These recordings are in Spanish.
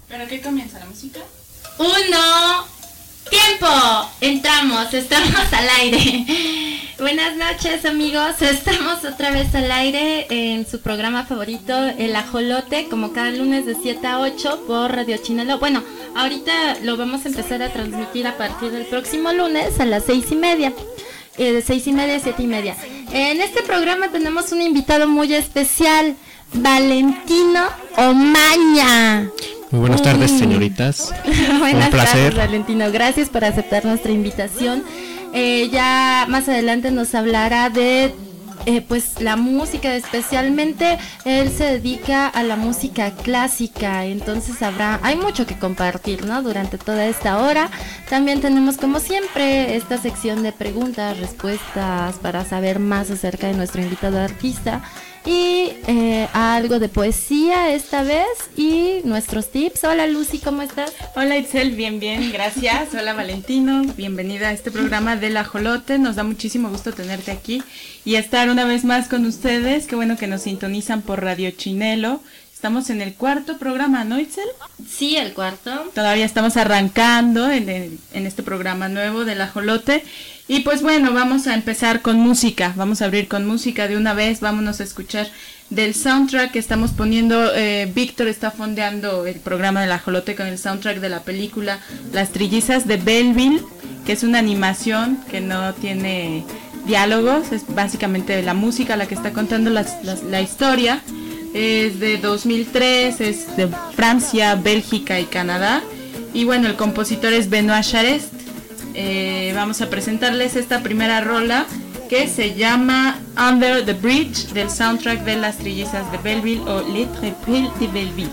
¿Pero qué comienza la música? ¡Uno! ¡Tiempo! Estamos al aire. Buenas noches, amigos. Estamos otra vez al aire en su programa favorito, El Ajolote, como cada lunes de 7 a 8 por Radio Chinelo. Bueno, ahorita lo vamos a empezar a transmitir a partir del próximo lunes a las 6:30. De 6:30 a 7:30. En este programa tenemos un invitado muy especial, Valentino Omaña. Muy buenas tardes, señoritas. Buenas Un placer. tardes, Valentino. Gracias por aceptar nuestra invitación. Ya más adelante nos hablará de pues la música, especialmente él se dedica a la música clásica, entonces hay mucho que compartir, ¿no? Durante toda esta hora. También tenemos, como siempre, esta sección de preguntas, respuestas para saber más acerca de nuestro invitado artista. Y algo de poesía esta vez y nuestros tips. Hola Lucy, ¿cómo estás? Hola Itzel, bien, gracias. Hola Valentino, bienvenida a este programa del Ajolote. Nos da muchísimo gusto tenerte aquí y estar una vez más con ustedes. Qué bueno que nos sintonizan por Radio Chinelo. Estamos en el cuarto programa, ¿no, Itzel? Sí, el cuarto. Todavía estamos arrancando en este programa nuevo del Ajolote. Y pues bueno, vamos a empezar con música, vamos a abrir con música de una vez, vámonos a escuchar del soundtrack que estamos poniendo. Víctor está fondeando el programa del Ajolote con el soundtrack de la película Las Trillizas de Belleville, que es una animación que no tiene diálogos, es básicamente la música la que está contando la historia. Es de 2003, es de Francia, Bélgica y Canadá. Y bueno, el compositor es Benoît Charest. Vamos a presentarles esta primera rola que se llama Under the Bridge, del soundtrack de Las Trillizas de Belleville o Les Triples de Belleville.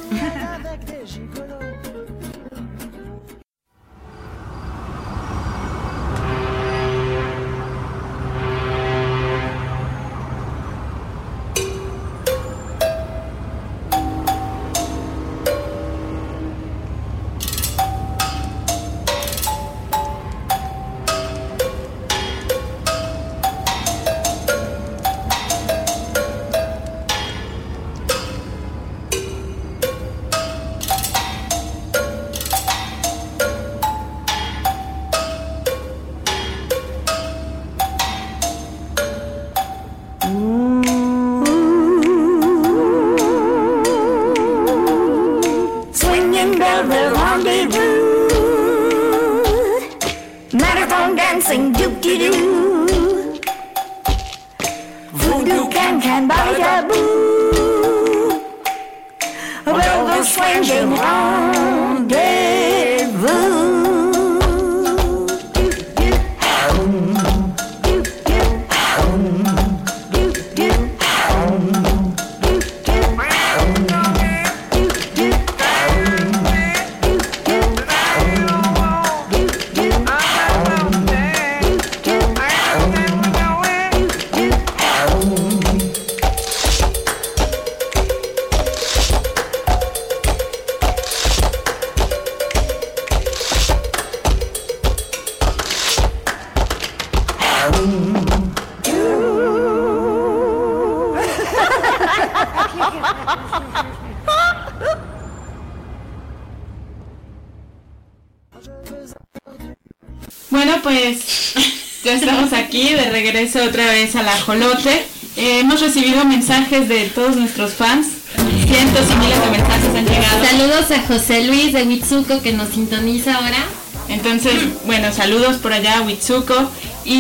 Bueno, pues ya estamos aquí de regreso otra vez al Ajolote. Hemos recibido mensajes de todos nuestros fans. Cientos y miles de mensajes han llegado. Saludos a José Luis de Huitzuco que nos sintoniza ahora. Entonces, bueno, saludos por allá a Huitzuco.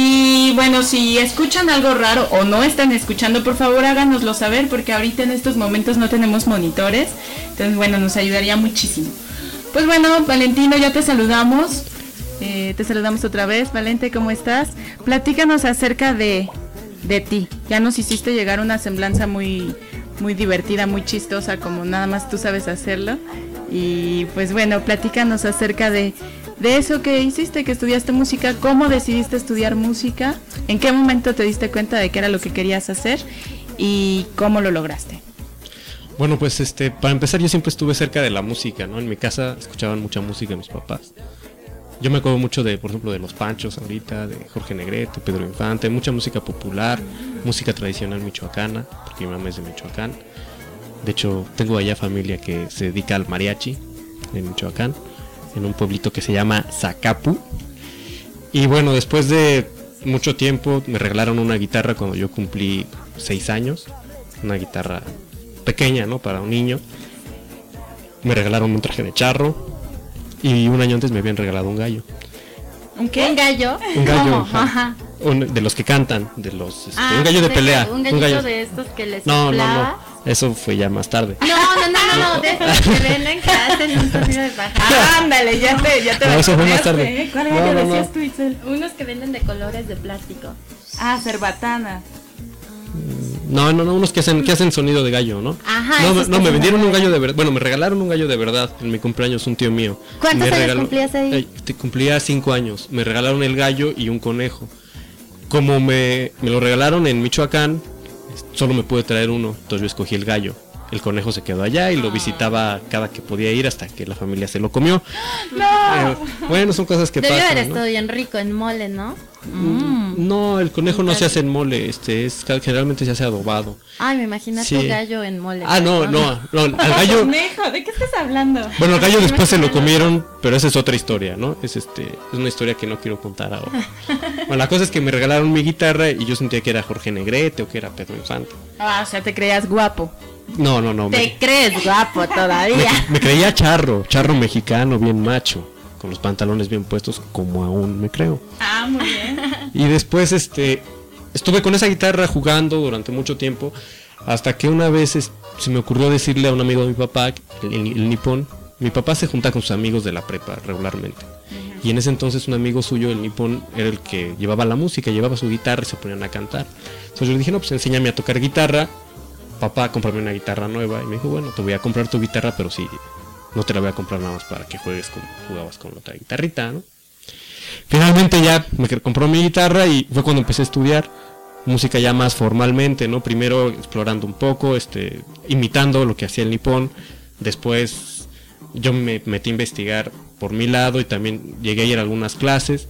Y bueno, si escuchan algo raro o no están escuchando, por favor háganoslo saber, porque ahorita en estos momentos no tenemos monitores. Entonces, bueno, nos ayudaría muchísimo. Pues bueno, Valentino, ya te saludamos. Te saludamos otra vez. Valente, ¿cómo estás? Platícanos acerca de ti. Ya nos hiciste llegar una semblanza muy divertida, muy chistosa, como nada más tú sabes hacerlo. Y pues bueno, platícanos acerca de eso que hiciste, que estudiaste música. ¿Cómo decidiste estudiar música? ¿En qué momento te diste cuenta de que era lo que querías hacer? ¿Y cómo lo lograste? Bueno, pues para empezar, yo siempre estuve cerca de la música, ¿no? En mi casa escuchaban mucha música mis papás. Yo me acuerdo mucho por ejemplo, de Los Panchos ahorita, de Jorge Negrete, Pedro Infante, mucha música popular, música tradicional michoacana, porque mi mamá es de Michoacán. De hecho, tengo allá familia que se dedica al mariachi, en Michoacán, en un pueblito que se llama Zacapu. Y bueno, después de mucho tiempo me regalaron una guitarra cuando yo cumplí 6 años, una guitarra pequeña, ¿no? Para un niño. Me regalaron un traje de charro y un año antes me habían regalado un gallo. ¿Un qué? ¿Un gallo? Un gallo, Ajá. De los que cantan, de los un gallo de pelea. Un gallito de estos que les no, eso fue ya más tarde. No, de estos que venden que hacen un sonido de paja. Ándale, ya te no, eso fue más tarde. ¿Cuál gallo decías tú, Itzel? Unos que venden de colores de plástico. Cerbatana. No, unos que hacen sonido de gallo, ¿no? Ajá. No, me vendieron un gallo de verdad. Bueno, me regalaron un gallo de verdad en mi cumpleaños, un tío mío. ¿Cuántos años cumplías ahí? Cumplía 5 años. Me regalaron el gallo y un conejo. Como me lo regalaron en Michoacán, solo me pude traer uno, entonces yo escogí el gallo. El conejo se quedó allá y lo visitaba cada que podía ir hasta que la familia se lo comió. No. Bueno, son cosas que pasan. Debe haber ¿no? estado bien rico en mole, ¿no? No, el conejo no se hace en mole, generalmente se hace adobado. Ay, me imagino tu gallo en mole. No, al gallo. Conejo, ¿de qué estás hablando? Bueno, al gallo después se lo comieron, pero esa es otra historia, ¿no? Es una historia que no quiero contar ahora. Bueno, la cosa es que me regalaron mi guitarra y yo sentía que era Jorge Negrete o que era Pedro Infante. O sea, te creías guapo. No. Te crees guapo todavía. Me creía charro mexicano, bien macho, con los pantalones bien puestos, como aún me creo. Muy bien. Y después estuve con esa guitarra jugando durante mucho tiempo, hasta que una vez se me ocurrió decirle a un amigo de mi papá, el nipón. Mi papá se junta con sus amigos de la prepa regularmente. Y en ese entonces un amigo suyo, el nipón, era el que llevaba la música, llevaba su guitarra y se ponían a cantar. Entonces yo le dije, no, pues enséñame a tocar guitarra. Papá, cómprame una guitarra nueva. Y me dijo, bueno, te voy a comprar tu guitarra, pero sí, no te la voy a comprar nada más para que juegues como jugabas con otra guitarrita, ¿no? Finalmente ya me compró mi guitarra y fue cuando empecé a estudiar música ya más formalmente, ¿no? Primero explorando un poco, imitando lo que hacía el nipón. Después yo me metí a investigar por mi lado y también llegué a ir a algunas clases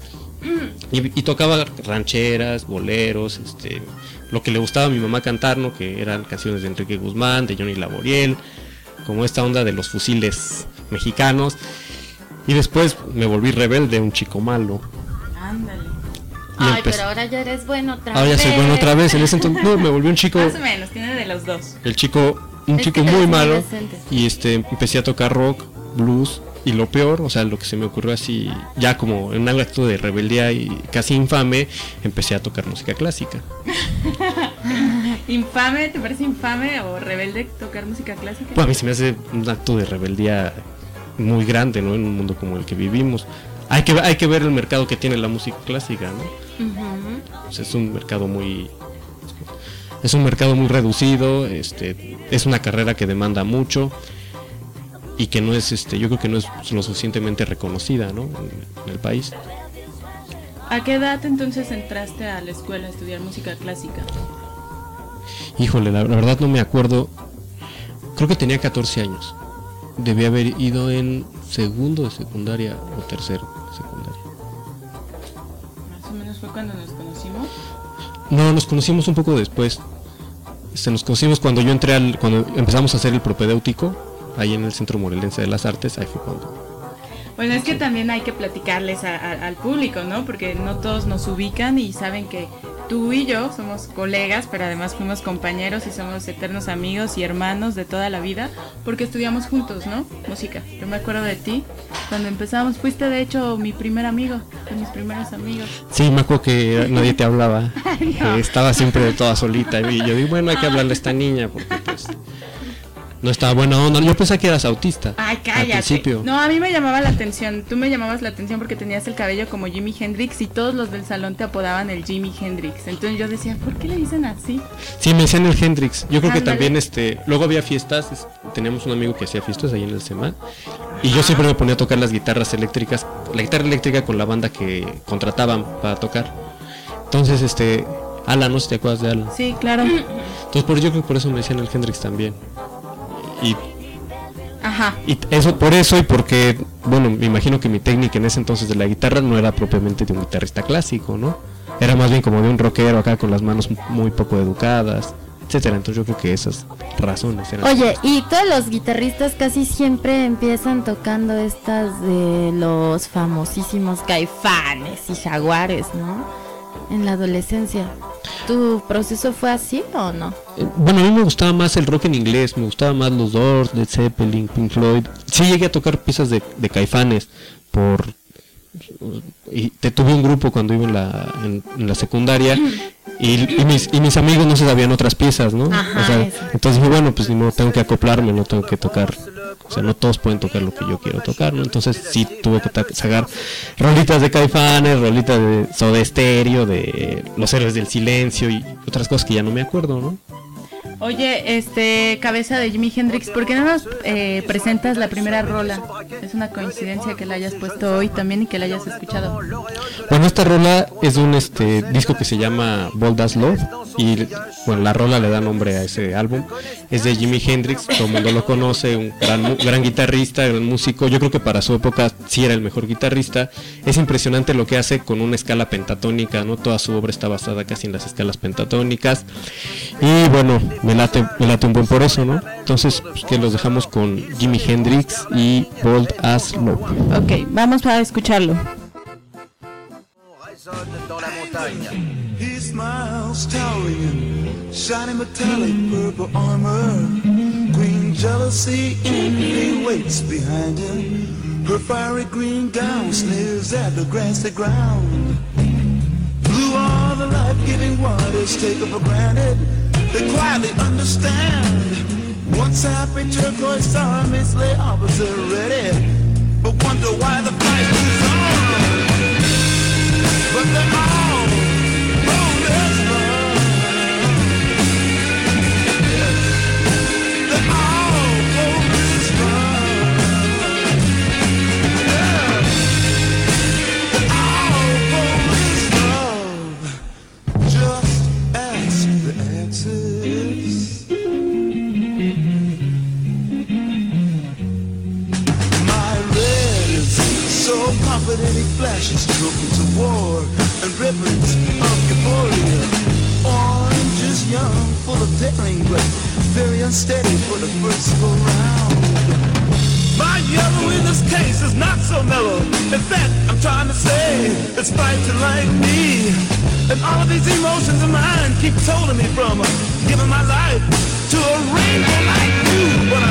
y tocaba rancheras, boleros, lo que le gustaba a mi mamá cantar, ¿no? Que eran canciones de Enrique Guzmán, de Johnny Laboriel, como esta onda de los fusiles mexicanos. Y después me volví rebelde, un chico malo. Ándale. Pero ahora ya eres bueno otra vez. Ahora ya soy bueno otra vez. En ese entonces me volví un chico. Más o menos, tiene de los dos. Un chico muy malo. Y empecé a tocar rock, blues. Y lo peor, o sea, lo que se me ocurrió así, ya como en un acto de rebeldía y casi infame, empecé a tocar música clásica. ¿Infame? ¿Te parece infame o rebelde tocar música clásica? Pues a mí se me hace un acto de rebeldía muy grande, ¿no? En un mundo como el que vivimos. Hay que ver el mercado que tiene la música clásica, ¿no? O sea, es un mercado muy reducido, es una carrera que demanda mucho. Y que no es, yo creo que no es lo suficientemente reconocida, ¿no? En el país. ¿A qué edad entonces entraste a la escuela a estudiar música clásica? Híjole, la verdad no me acuerdo. Creo que tenía 14 años. Debí haber ido en segundo de secundaria o tercero de secundaria. ¿Más o menos fue cuando nos conocimos? No, nos conocimos un poco después. Nos conocimos cuando cuando empezamos a hacer el propedéutico. Ahí en el Centro Morelense de las Artes, ahí fue cuando... Bueno, es que también hay que platicarles al público, ¿no? Porque no todos nos ubican y saben que tú y yo somos colegas, pero además fuimos compañeros y somos eternos amigos y hermanos de toda la vida, porque estudiamos juntos, ¿no? Música. Yo me acuerdo de ti, cuando empezamos, fuiste de hecho mi primer amigo, de mis primeros amigos. Sí, me acuerdo que nadie te hablaba, no. Que estaba siempre toda solita y yo digo, bueno, hay que hablarle a esta niña porque pues... No estaba buena onda. Yo pensé que eras autista. Ay, cállate. Al principio. No, a mí me llamaba la atención. Tú me llamabas la atención porque tenías el cabello como Jimi Hendrix y todos los del salón te apodaban el Jimi Hendrix. Entonces yo decía, ¿por qué le dicen así? Sí, me decían el Hendrix. Yo creo que también luego había fiestas. Teníamos un amigo que hacía fiestas ahí en el SEMA. Y yo siempre me ponía a tocar las guitarras eléctricas. La guitarra eléctrica con la banda que contrataban para tocar. Entonces, Alan, no sé si te acuerdas de Alan. Sí, claro. Entonces, yo creo que por eso me decían el Hendrix también. Y Ajá. Y eso por eso y porque, bueno, me imagino que mi técnica en ese entonces de la guitarra no era propiamente de un guitarrista clásico, ¿no? Era más bien como de un rockero acá con las manos muy poco educadas. etcétera. Entonces yo creo que esas razones eran. Oye, y todos los guitarristas casi siempre empiezan tocando estas de los famosísimos Caifanes y Jaguares, ¿no? En la adolescencia. ¿Tu proceso fue así o no? Bueno, a mí me gustaba más el rock en inglés, me gustaba más los Doors, Led Zeppelin, Pink Floyd. Sí llegué a tocar piezas de Caifanes y tuve un grupo cuando iba en la secundaria y mis amigos no se sabían otras piezas, ¿no? Ajá, o sea, eso. entonces dije, bueno, pues no tengo que acoplarme, no tengo que tocar, o sea, no todos pueden tocar lo que yo quiero tocar, ¿no? Entonces sí tuve que sacar rolitas de Caifanes, rolitas de Soda Stereo, de Los Héroes del Silencio y otras cosas que ya no me acuerdo, ¿no? Oye, cabeza de Jimi Hendrix, ¿por qué no nos presentas la primera rola? Es una coincidencia que la hayas puesto hoy también y que la hayas escuchado. Bueno, esta rola es de un disco que se llama Bold as Love y bueno, la rola le da nombre a ese álbum. Es de Jimi Hendrix, todo el mundo lo conoce, un gran guitarrista, gran músico. Yo creo que para su época sí era el mejor guitarrista. Es impresionante lo que hace con una escala pentatónica, ¿no? Toda su obra está basada casi en las escalas pentatónicas. Y bueno, me late un buen por eso, ¿no? Entonces, pues, que los dejamos con Jimi Hendrix y Bold as Love. Ok, vamos a escucharlo. He smiles, towering, shining metallic purple armor. Queen jealousy envy waits behind him. Her fiery green gown sneers at the grassy ground. Blue are the life-giving waters taken for granted. They quietly understand. Once happy turquoise armies lay opposite ready, but wonder why the fight is on. But they're all bold as love. They're all bold as love. Yeah. They're all bold as love. Just ask the answers. My red is so confident he flashes trophies of war and ribbons of euphoria. Orange is young, full of daring, but very unsteady for the first go round. My yellow in this case is not so mellow. In fact, I'm trying to say it's fighting like me. And all of these emotions of mine keep holding me from giving my life to a rainbow like you. But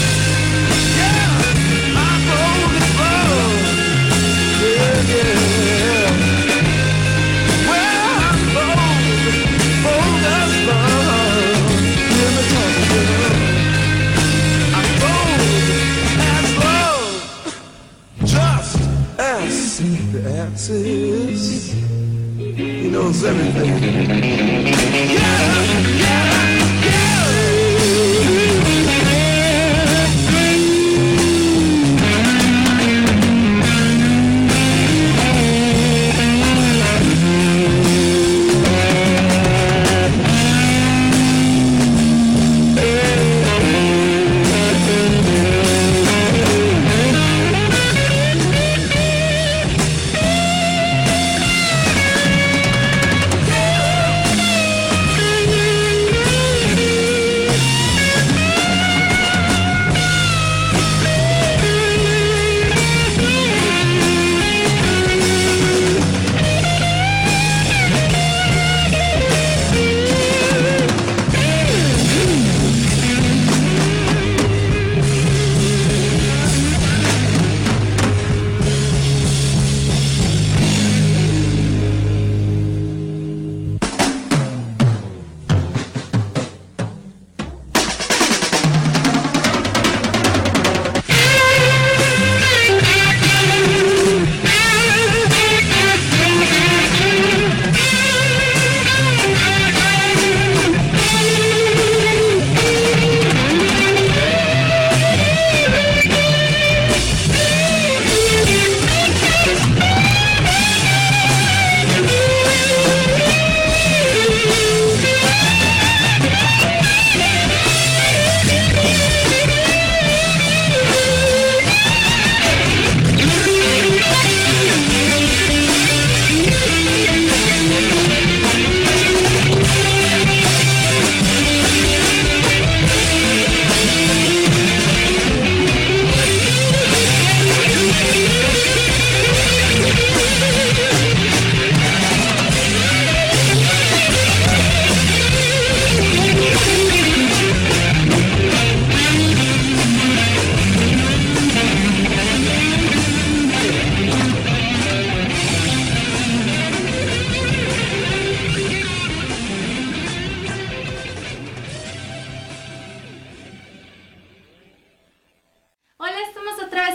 I'm bold as love. Yeah, yeah. Well, I'm bold as love. Hear me talking, girl. I'm bold as love. Just ask the answers. He knows everything. Yeah, yeah, yeah.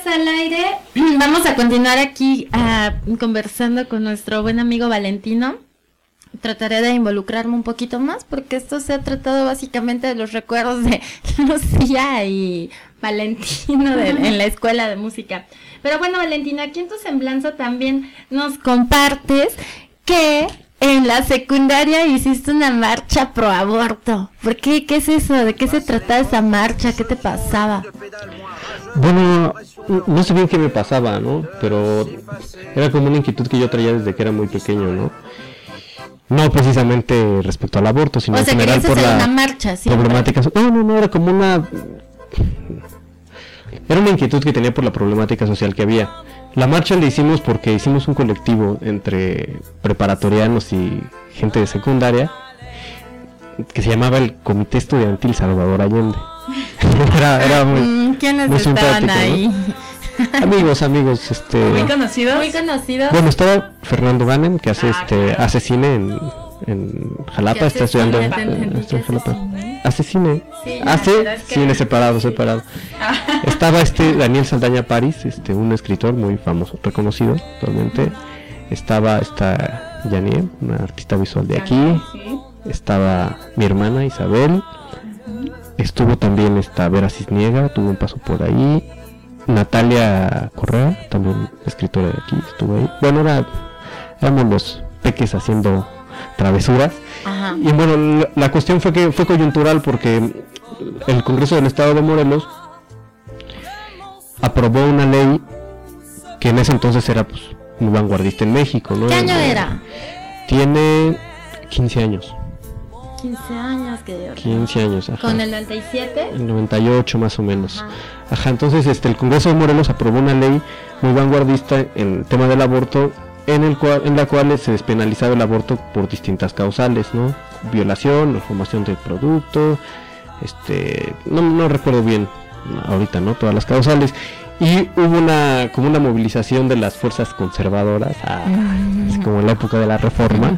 estás al aire. Vamos a continuar aquí conversando con nuestro buen amigo Valentino. Trataré de involucrarme un poquito más porque esto se ha tratado básicamente de los recuerdos de Lucía y Valentino en la escuela de música. Pero bueno, Valentino, aquí en tu semblanza también nos compartes que en la secundaria hiciste una marcha pro aborto. ¿Por qué? ¿Qué es eso? ¿De qué se trataba esa marcha? ¿Qué te pasaba? Bueno, no sé bien qué me pasaba, ¿no? Pero era como una inquietud que yo traía desde que era muy pequeño, ¿no? No precisamente respecto al aborto, sino en general por la marcha, problemática. No, era como una... Era una inquietud que tenía por la problemática social que había. La marcha la hicimos porque hicimos un colectivo entre preparatorianos y gente de secundaria que se llamaba el Comité Estudiantil Salvador Allende. era muy, ¿quiénes muy estaban ahí? ¿No? Amigos, muy conocidos. Bueno, estaba Fernando Ganem, que hace cine en Jalapa, está estudiando en Jalapa. Hace cine. Sí, hace cine separado. Estaba Daniel Saldaña París, un escritor muy famoso, reconocido actualmente. Estaba Yaniel, una artista visual de aquí. Estaba mi hermana Isabel. Estuvo también Vera Cisniega, tuvo un paso por ahí. Natalia Correa, también escritora de aquí, estuvo ahí. Bueno, éramos los peques haciendo travesuras. Ajá. Y bueno, la cuestión fue que fue coyuntural porque el Congreso del Estado de Morelos aprobó una ley que en ese entonces era pues muy vanguardista en México, ¿no? ¿Qué año era? Tiene 15 años. 15 años, que 15 años, ajá. ¿Con el 97? El 98 más o menos. Ajá, entonces el Congreso de Morelos aprobó una ley muy vanguardista en el tema del aborto, en la cual se despenalizaba el aborto por distintas causales, ¿no? Violación, malformación del producto, no recuerdo bien ahorita, ¿no? Todas las causales. Y hubo como una movilización de las fuerzas conservadoras, así como en la época de la Reforma.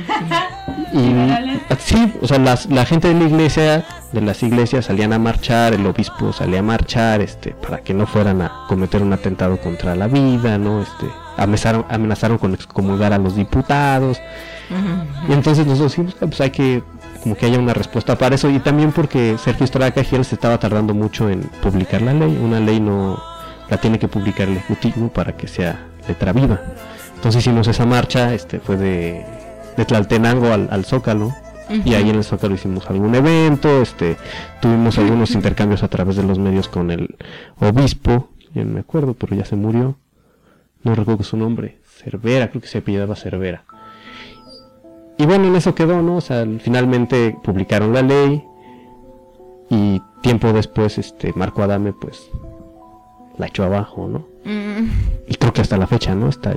Y sí, o sea, la gente de las iglesias salían a marchar, el obispo salía a marchar, para que no fueran a cometer un atentado contra la vida, ¿no? Amenazaron con excomulgar a los diputados. Y entonces nosotros dijimos, pues hay que como que haya una respuesta para eso, y también porque Sergio Estrada Cajiel se estaba tardando mucho en publicar la ley. Una ley no la tiene que publicar el Ejecutivo para que sea letra viva. Entonces hicimos esa marcha, fue de Tlaltenango al Zócalo. Y ahí en el Zócalo hicimos algún evento, tuvimos algunos intercambios a través de los medios con el obispo, ya no me acuerdo, pero ya se murió, no recuerdo su nombre, Cervera, creo que se apellidaba Cervera. Y bueno, en eso quedó, ¿no? O sea, finalmente publicaron la ley y tiempo después Marco Adame pues la echó abajo, ¿no? Y creo que hasta la fecha, ¿no? Está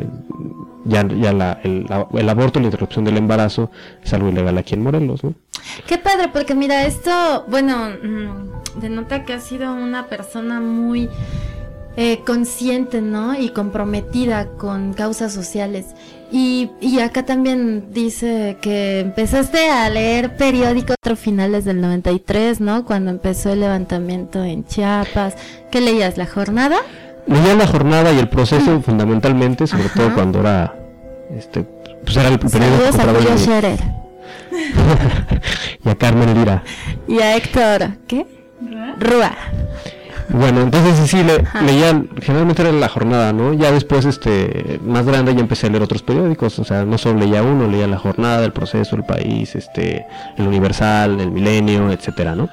ya el aborto, la interrupción del embarazo es algo ilegal aquí en Morelos, ¿no? Qué padre, porque mira, esto, bueno, denota que has sido una persona muy consciente, ¿no? Y comprometida con causas sociales. Y acá también dice que empezaste a leer periódicos a finales del 93, ¿no? Cuando empezó el levantamiento en Chiapas. ¿Qué leías? ¿La Jornada? Leía La Jornada y El Proceso fundamentalmente, sobre todo cuando era pues era el periódico. Saludos a Julio Scherer. Y a Carmen Lira. Y a Héctor, ¿qué? Rúa. Bueno, entonces sí, leía, generalmente era La Jornada, ¿no? Ya después, más grande, ya empecé a leer otros periódicos, o sea, no solo leía uno, leía La Jornada, El Proceso, El País, El Universal, El Milenio, etcétera, ¿no?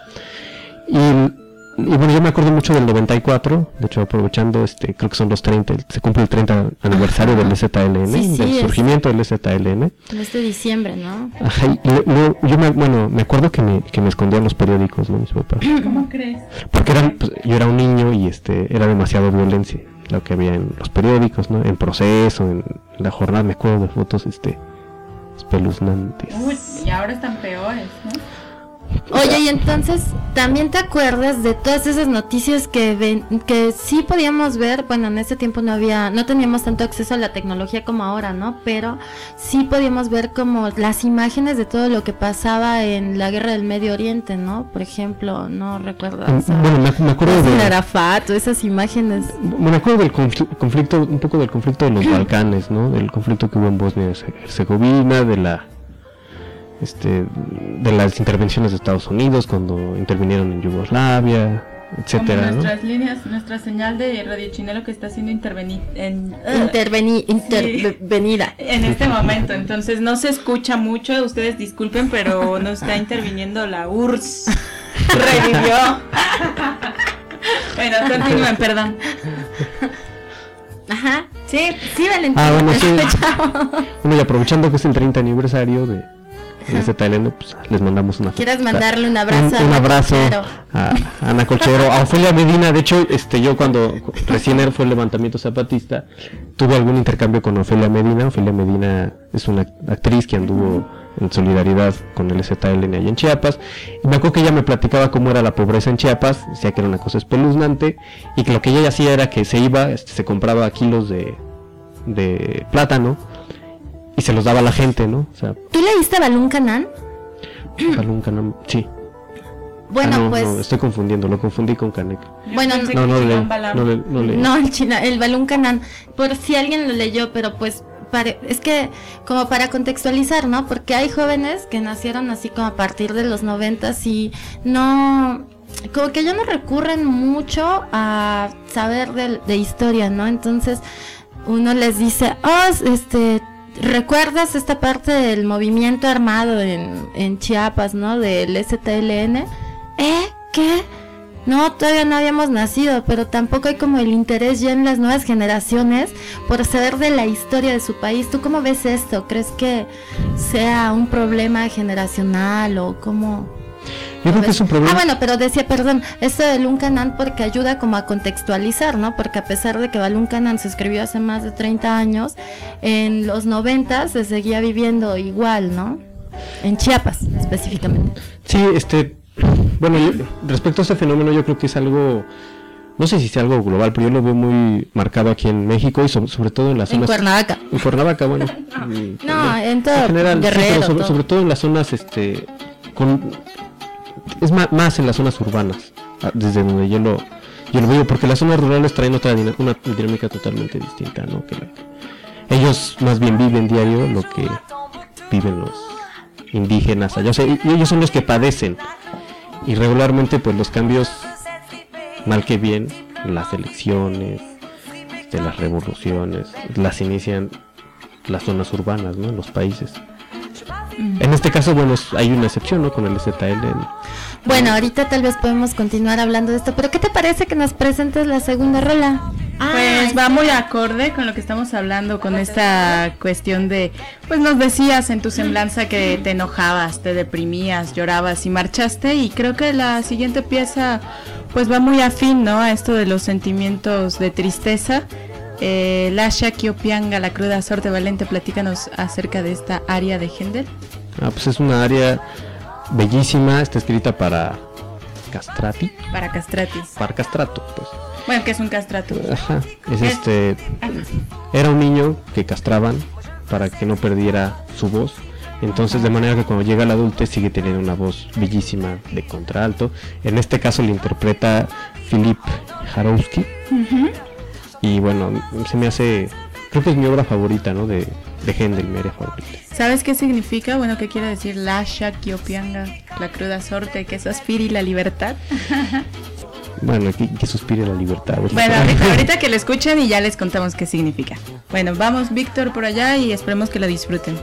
Y bueno, yo me acuerdo mucho del 94, de hecho aprovechando, creo que son los 30, se cumple el 30 aniversario del EZLN, del surgimiento del EZLN. En diciembre, ¿no? Ajá, y yo me acuerdo que me escondían los periódicos, ¿no? Mis papás. ¿Cómo crees? Porque yo era un niño y era demasiado violencia lo que había en los periódicos, ¿no? En Proceso, en La Jornada, me acuerdo de fotos, espeluznantes. Uy, y ahora están peores, ¿no? Oye, y entonces, ¿también te acuerdas de todas esas noticias que sí podíamos ver? Bueno, en ese tiempo no teníamos tanto acceso a la tecnología como ahora, ¿no? Pero sí podíamos ver como las imágenes de todo lo que pasaba en la guerra del Medio Oriente, ¿no? Por ejemplo, ¿no recuerdas? Bueno, me acuerdo de Arafat, o esas imágenes. Bueno, me acuerdo del conflicto, un poco del conflicto de los Balcanes, ¿no? Del conflicto que hubo en Bosnia y Herzegovina, de las intervenciones de Estados Unidos cuando intervinieron en Yugoslavia, etcétera, como ¿no? nuestras líneas, nuestra señal de Radio Chinelo que está siendo intervenida en este momento, entonces no se escucha mucho, ustedes disculpen, pero nos está interviniendo la URSS. Revivió. Bueno, continúen, perdón. Ajá, sí, Valentín. Bueno, sí. Bueno, y aprovechando que es el 30 aniversario de ZLN, pues les mandamos una ¿Quieres mandarle un abrazo? Un abrazo a Ana Colchero, a Ofelia Medina. De hecho, yo cuando recién fue el levantamiento zapatista, tuve algún intercambio con Ofelia Medina. Ofelia Medina es una actriz que anduvo en solidaridad con el ZLN allá en Chiapas, y me acuerdo que ella me platicaba cómo era la pobreza en Chiapas, decía que era una cosa espeluznante, y que lo que ella hacía era que se iba, se compraba kilos de plátano, y se los daba a la gente, ¿no? O sea, ¿Tú leíste Balún Canán? Balún Canán, sí. Bueno, pues... No, estoy confundiendo, lo confundí con Canek. Bueno, no leí. No, el Balún Canán, por si alguien lo leyó, pero pues es que como para contextualizar, ¿no? Porque hay jóvenes que nacieron así como a partir de los 90s y no... Como que ya no recurren mucho a saber de historia, ¿no? Entonces uno les dice, ¿recuerdas esta parte del movimiento armado en Chiapas, ¿no? Del ZLN. ¿Qué? No, todavía no habíamos nacido, pero tampoco hay como el interés ya en las nuevas generaciones por saber de la historia de su país. ¿Tú cómo ves esto? ¿Crees que sea un problema generacional o cómo? Yo creo que es un problema. Bueno, pero decía, perdón, esto de Balún Canán porque ayuda como a contextualizar, ¿no? Porque a pesar de que Balún Canán se escribió hace más de 30 años, en los 90 se seguía viviendo igual, ¿no? En Chiapas, específicamente. Sí, bueno, respecto a este fenómeno, yo creo que es algo, no sé si sea algo global, pero yo lo veo muy marcado aquí en México y sobre todo en las zonas... En Cuernavaca, bueno. No, en todo, en general, Guerrero, sí, pero sobre todo en las zonas, es más en las zonas urbanas, desde donde yo lo veo, porque las zonas rurales traen una dinámica totalmente distinta, ¿no? Que ellos más bien viven diario lo que viven los indígenas allá, o sea, y ellos son los que padecen, y regularmente pues los cambios, mal que bien, las elecciones, las revoluciones, las inician las zonas urbanas, ¿no? En los países. En este caso, bueno, hay una excepción, ¿no? Con el ZLN. Bueno, ahorita tal vez podemos continuar hablando de esto, pero ¿qué te parece que nos presentes la segunda rola? Pues va muy acorde con lo que estamos hablando, con esta cuestión de, pues nos decías en tu semblanza que te enojabas, te deprimías, llorabas y marchaste, y creo que la siguiente pieza pues va muy afín, ¿no? A esto de los sentimientos de tristeza. Lascia Kiopianga, la cruda sorte valente, platícanos acerca de esta aria de Händel. Pues es una aria bellísima, está escrita para castrati. Para castratis. Para castrato, pues. Bueno, que es un castrato. Ajá, era un niño que castraban para que no perdiera su voz. Entonces, de manera que cuando llega la adultez sigue teniendo una voz bellísima de contralto. En este caso lo interpreta Filip Jarowski. Y bueno, se me hace, creo que es mi obra favorita, ¿no? De Händel, mi área favorita. ¿Sabes qué significa? Bueno, ¿qué quiere decir Lascia Kiopianga, la cruda sorte, que suspire la libertad? Bueno, que suspire la libertad. Bueno, ahorita que lo escuchen y ya les contamos qué significa. Bueno, vamos Víctor por allá y esperemos que lo disfruten.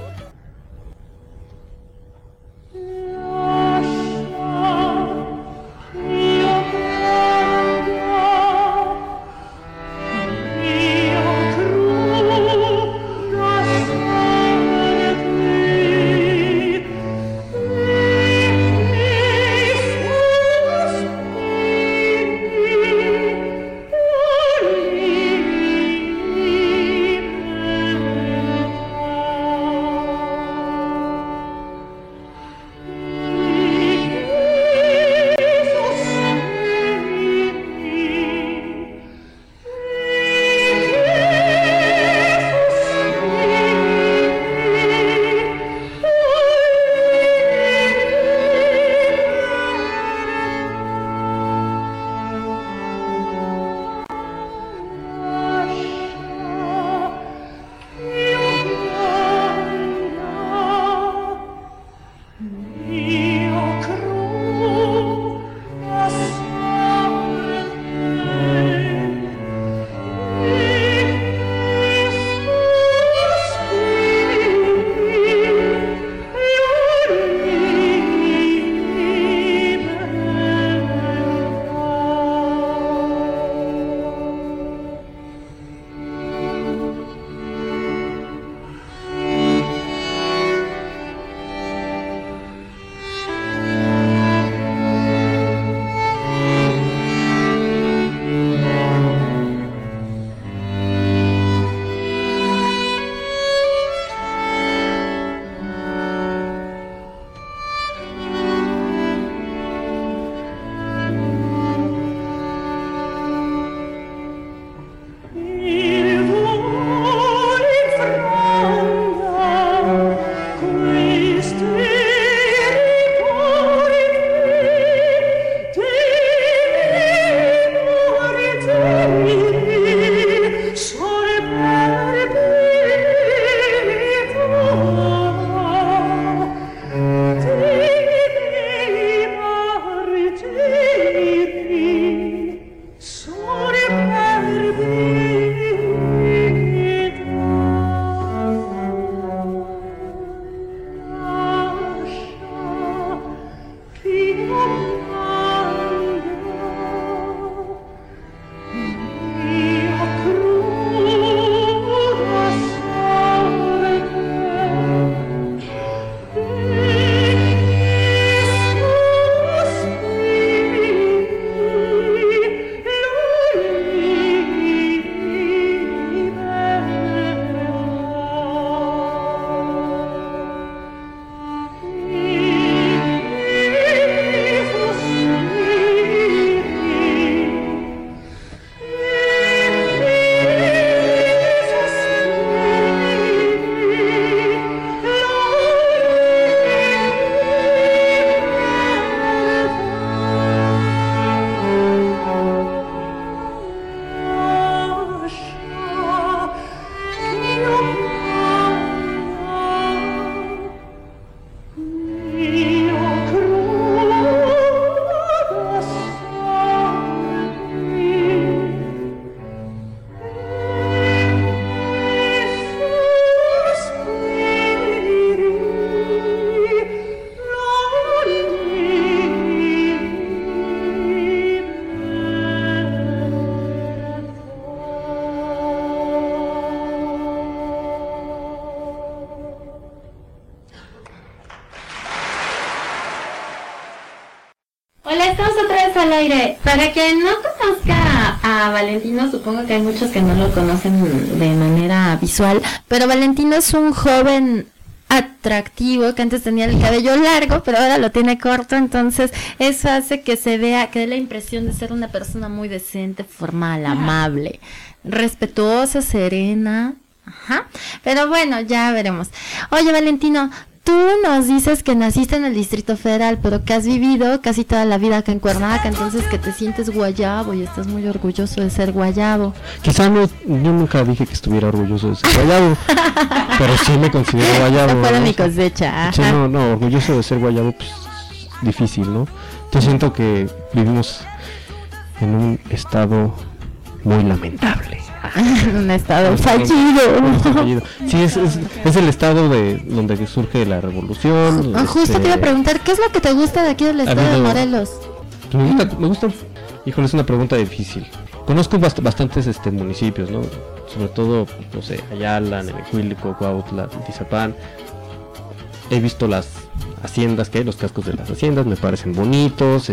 al aire. Para quien no conozca a Valentino, supongo que hay muchos que no lo conocen de manera visual, pero Valentino es un joven atractivo que antes tenía el cabello largo, pero ahora lo tiene corto, entonces eso hace que se vea, que dé la impresión de ser una persona muy decente, formal, amable, respetuosa, serena. Ajá. Pero bueno, ya veremos. Oye, Valentino, tú nos dices que naciste en el Distrito Federal, pero que has vivido casi toda la vida acá en Cuernavaca, entonces que te sientes guayabo y estás muy orgulloso de ser guayabo. Quizá no, yo nunca dije que estuviera orgulloso de ser guayabo, pero sí me considero guayabo. Esa fue de ¿no? mi cosecha. Ajá. Sí, no, orgulloso de ser guayabo, pues difícil, ¿no? Yo siento que vivimos en un estado muy lamentable. Un estado fallido. Sí, es el estado de donde surge la revolución. Justo te iba a preguntar, ¿qué es lo que te gusta de aquí del estado de Morelos? Me gusta, híjole, es una pregunta difícil. Conozco bastantes municipios, ¿no? Sobre todo, no sé, Ayala, Nemecuilco, Cuautla, Tizapán. He visto las haciendas que hay, los cascos de las haciendas, me parecen bonitos,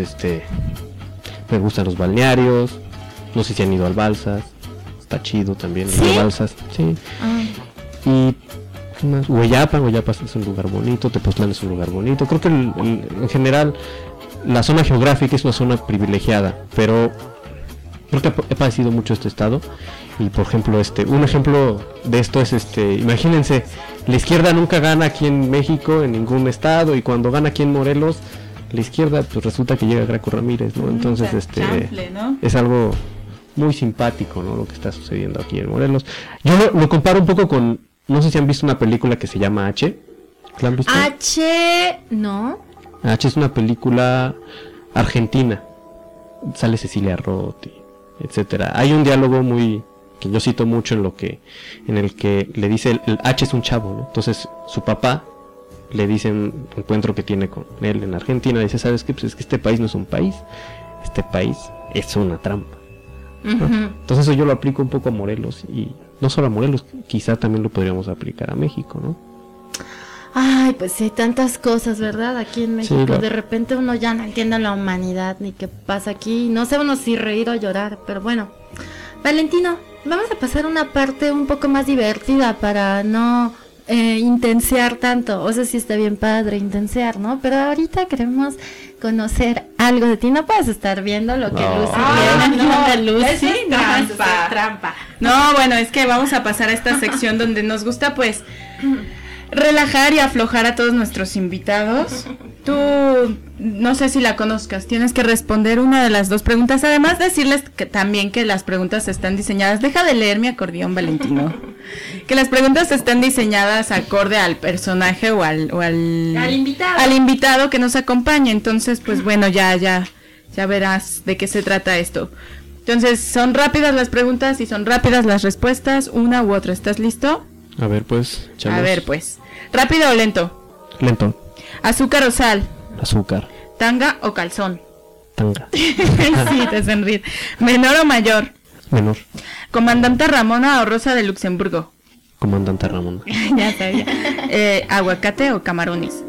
me gustan los balnearios, no sé si han ido al Balsas. Está chido también, ¿Sí? Los Balsas, sí. Y ¿qué más? Hueyapa es un lugar bonito, Tepoztlán es un lugar bonito. Creo que en general la zona geográfica es una zona privilegiada, pero creo que he padecido mucho este estado. Y por ejemplo, un ejemplo de esto es imagínense, la izquierda nunca gana aquí en México, en ningún estado, y cuando gana aquí en Morelos, la izquierda pues resulta que llega Graco Ramírez, ¿no? Entonces Chanfle, ¿no? Es algo muy simpático, ¿no? Lo que está sucediendo aquí en Morelos. Yo lo comparo un poco con, no sé si han visto una película que se llama H. ¿La han visto? ¿No? H es una película argentina. Sale Cecilia Roth, etcétera. Hay un diálogo que yo cito mucho en el que le dice el H es un chavo, ¿no? Entonces su papá le dice un encuentro que tiene con él en Argentina, dice, ¿sabes qué? Pues es que este país no es un país, este país es una trampa. ¿No? Entonces eso yo lo aplico un poco a Morelos, y no solo a Morelos, quizá también lo podríamos aplicar a México, ¿no? Ay, pues sí, hay tantas cosas, ¿verdad? Aquí en México, Sí, de repente uno ya no entiende la humanidad ni qué pasa aquí, no sé uno si reír o llorar, pero bueno. Valentino, vamos a pasar una parte un poco más divertida para no intensear tanto, o sea, sí está bien padre intensear, ¿no? Pero ahorita queremos conocer algo de ti, no puedes estar viendo lo que Lucy tiene, Eso es trampa. No, bueno, es que vamos a pasar a esta sección donde nos gusta pues relajar y aflojar a todos nuestros invitados. Tú, no sé si la conozcas, tienes que responder una de las dos preguntas, además decirles que también que las preguntas están diseñadas, deja de leer mi acordeón, Valentino, que las preguntas están diseñadas acorde al personaje o al invitado que nos acompaña. Entonces pues bueno, ya verás de qué se trata esto. Entonces son rápidas las preguntas y son rápidas las respuestas, una u otra. ¿Estás listo? A ver pues, chavos. A ver pues, ¿rápido o lento? Lento. ¿Azúcar o sal? Azúcar. ¿Tanga o calzón? Tanga. Sí, te sonríes. ¿Menor o mayor? Menor. ¿Comandante Ramona o Rosa de Luxemburgo? Comandante Ramón. Ya sabía. ¿Aguacate o camarones?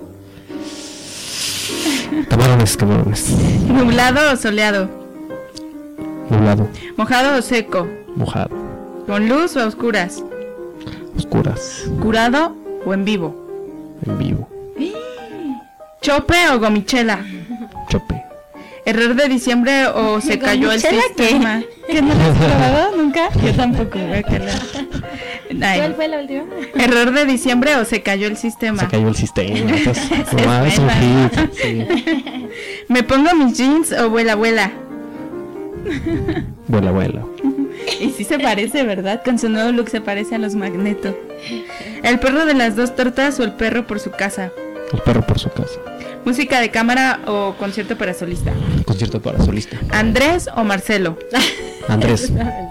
Camarones. ¿Nublado o soleado? Nublado. ¿Mojado o seco? Mojado. ¿Con luz o a oscuras? Oscuras. ¿Curado o en vivo? En vivo. ¿Chope o gomichela? Chope. ¿Error de diciembre o se cayó el sistema? ¿Qué no lo has probado nunca? Yo tampoco, guácala. ¿Cuál fue la última? ¿Error de diciembre o se cayó el sistema? Se cayó el sistema. Entonces, es un hit. Sí. ¿Me pongo mis jeans o vuela? Vuela. Y sí se parece, ¿verdad? Con su nuevo look se parece a los Magneto. ¿El perro de las dos tortas o el perro por su casa? El perro por su casa. ¿Música de cámara o concierto para solista? Concierto para solista. ¿Andrés o Marcelo? Andrés.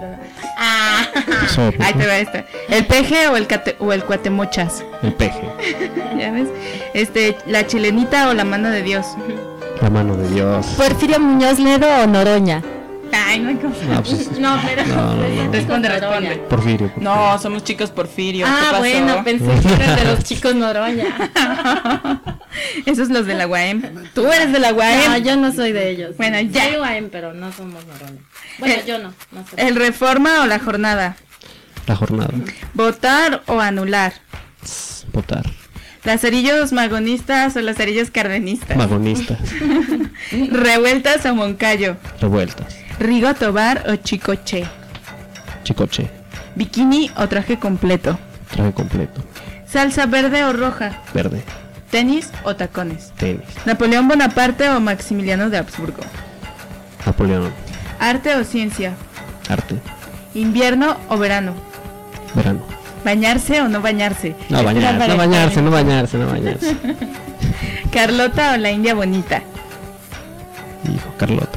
Ahí te va esta. ¿El peje o el cuatemochas? El peje. ¿Ya ves? ¿La chilenita o la mano de Dios? La mano de Dios. ¿Porfirio Muñoz Ledo o Noroña? Ay, no hay cosa. No, pues, No, pero no. Responde. Porfirio. No, somos chicos Porfirio. ¿Qué pasó? Bueno, pensé que eras de los chicos Noroña. Esos los de la UAM. Tú eres de la UAM. No, yo no soy de ellos. Bueno, ya. Soy UAM, pero no somos marrones. Bueno, yo no soy. ¿El Reforma o la Jornada? La jornada. ¿Votar o anular? Votar. ¿Lazarillos magonistas o lazarillos cardenistas? Magonistas. ¿Revueltas o Moncayo? Revueltas. ¿Rigo Tobar o Chicoche? Chicoche. ¿Bikini o traje completo? Traje completo. ¿Salsa verde o roja? Verde. ¿Tenis o tacones? Tenis. ¿Napoleón Bonaparte o Maximiliano de Habsburgo? Napoleón. ¿Arte o ciencia? Arte. ¿Invierno o verano? Verano. ¿Bañarse o no bañarse? No bañarse, no bañarse, no bañarse, no bañarse. ¿Carlota o la India bonita? Hijo, Carlota.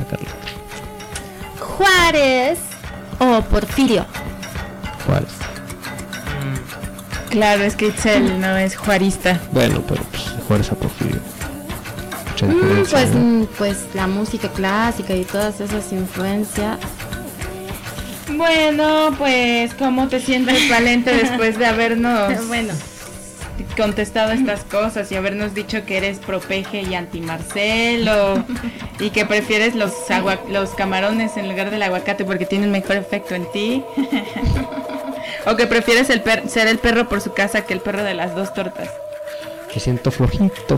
¿Juárez o Porfirio? Juárez. Claro, es que Itzel no es juarista. Bueno, pero pues Juárez a Porfirio. Mucha diferencia, Pues, ¿no? pues la música clásica y todas esas influencias. Bueno, pues, ¿cómo te sientes, Valente, después de habernos Bueno, contestado estas cosas y habernos dicho que eres propeje y anti-Marcelo y que prefieres los camarones en lugar del aguacate porque tienen mejor efecto en ti? ¿O que prefieres ser el perro por su casa que el perro de las dos tortas? Me siento flojito.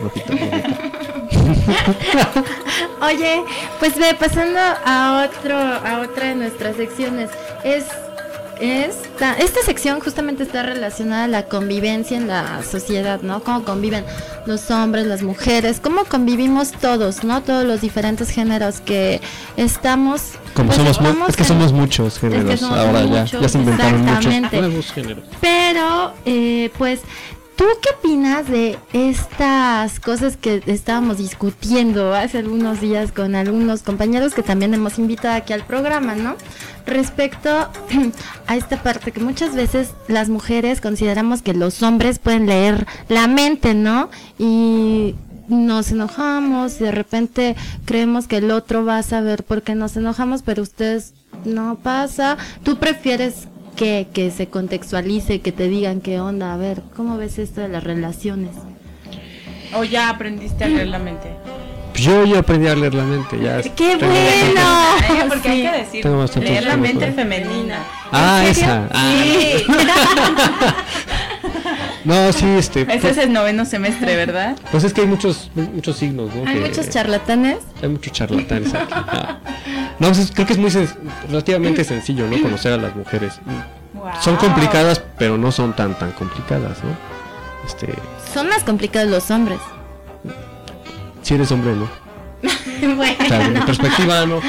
oye, pues ve, pasando a otra de nuestras secciones, esta sección justamente está relacionada a la convivencia en la sociedad, ¿no? Cómo conviven los hombres, las mujeres, cómo convivimos todos, ¿no? Todos los diferentes géneros que estamos. Como pues, es que somos muchos géneros, somos ahora muchos, ya se inventaron muchos exactamente. nuevos géneros. Pero, pues, ¿tú qué opinas de estas cosas que estábamos discutiendo hace algunos días con algunos compañeros que también hemos invitado aquí al programa, ¿no? Respecto a esta parte que muchas veces las mujeres consideramos que los hombres pueden leer la mente, ¿no? Y nos enojamos, de repente creemos que el otro va a saber por qué nos enojamos, pero ustedes no pasa. ¿Tú prefieres que se contextualice, que te digan qué onda? A ver, ¿cómo ves esto de las relaciones? ¿O ya aprendiste a leer la mente? Yo ya aprendí a leer la mente, ya. ¡Qué tengo bueno! Porque hay que decir, Tengo bastante leer la tiempo, mente ¿no? femenina. Ah, ¿En serio? esa. Sí. No, sí, Ese es el 9º semestre, ¿verdad? Pues es que hay muchos signos, ¿no? Hay Que- muchos charlatanes. Hay muchos charlatanes aquí. No, pues creo que es muy relativamente sencillo, ¿no? Conocer a las mujeres. Wow. Son complicadas, pero no son tan complicadas, ¿no? Son más complicados los hombres. Si eres hombre, ¿no? Bueno, O sea, de mi perspectiva, ¿no?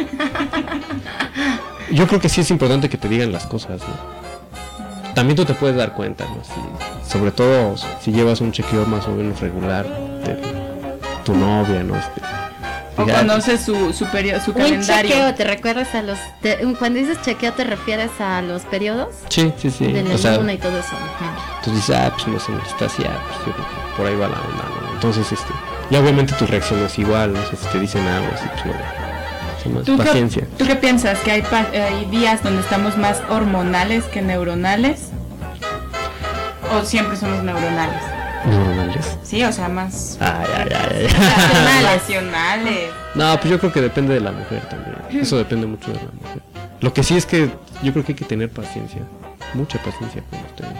Yo creo que sí es importante que te digan las cosas, ¿no? También tú te puedes dar cuenta, ¿no? Sobre todo si llevas un chequeo más o menos regular de tu novia, ¿no? O ya- conoces su un calendario. chequeo, ¿te recuerdas a los... cuando dices chequeo, ¿te refieres a los periodos? Sí. De la O sea, luna y todo eso. Ajá. entonces dices, pues no sé, está así, pues yo creo que por ahí va la onda, ¿no? Entonces, y obviamente tu reacción no es igual, no sé si te dicen algo así, pues no, más paciencia. ¿Tú qué piensas? ¿Que hay días donde estamos más hormonales que neuronales? ¿O siempre somos neuronales? Normales. Sí, o sea, más Ay. racionales. No, pues yo creo que depende de la mujer también. Eso depende mucho de la mujer. Lo que sí es que yo creo que hay que tener paciencia. Mucha paciencia con ustedes.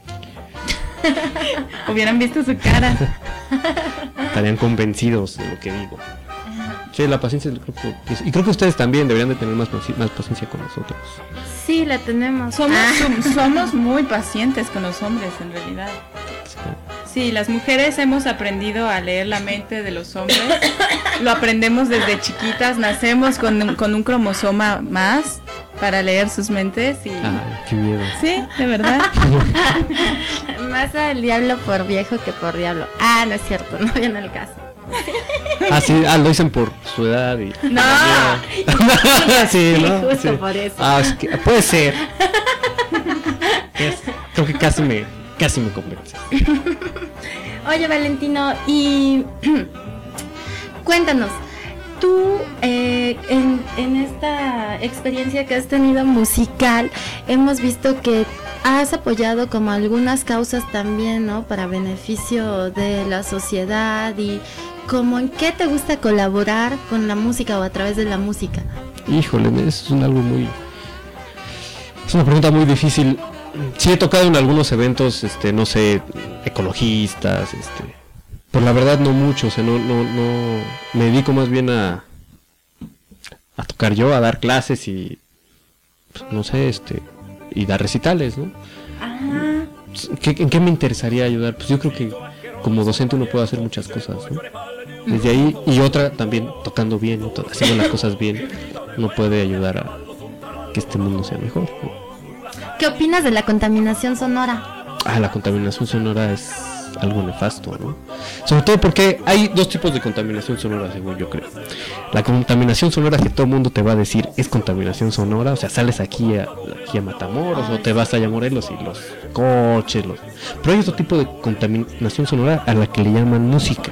Hubieran visto su cara. Estarían convencidos de lo que digo. Sí, la paciencia y creo que ustedes también deberían de tener más paciencia con nosotros. Sí, la tenemos. Somos muy pacientes con los hombres, en realidad. Sí, las mujeres hemos aprendido a leer la mente de los hombres. Lo aprendemos desde chiquitas. Nacemos con un cromosoma más para leer sus mentes. Y... Ay, qué miedo. Sí, de verdad. Más al diablo por viejo que por diablo. Ah, no es cierto, no viene el caso. Sí, lo dicen por su edad y... No. Sí, ¿no? Justo Sí. por eso. Es que puede ser. Creo que casi me convence. Oye, Valentino, y cuéntanos, tú en esta experiencia que has tenido musical, hemos visto que has apoyado como algunas causas también, ¿no? Para beneficio de la sociedad y como en qué te gusta colaborar con la música o a través de la música. Híjole, es una pregunta muy difícil. Sí he tocado en algunos eventos, no sé, ecologistas, pero la verdad no mucho, o sea, no, me dedico más bien a tocar yo, a dar clases y, pues, no sé, y dar recitales, ¿no? ¿En qué me interesaría ayudar? Pues yo creo que como docente uno puede hacer muchas cosas, ¿no? Desde ahí, y otra también tocando bien, ¿no? Haciendo las cosas bien, uno puede ayudar a que este mundo sea mejor, ¿no? ¿Qué opinas de la contaminación sonora? La contaminación sonora es algo nefasto, ¿no? Sobre todo porque hay dos tipos de contaminación sonora, según yo creo. La contaminación sonora que todo el mundo te va a decir es contaminación sonora, o sea, sales aquí a Matamoros o te vas allá a Morelos y los coches, pero hay otro tipo de contaminación sonora a la que le llaman música.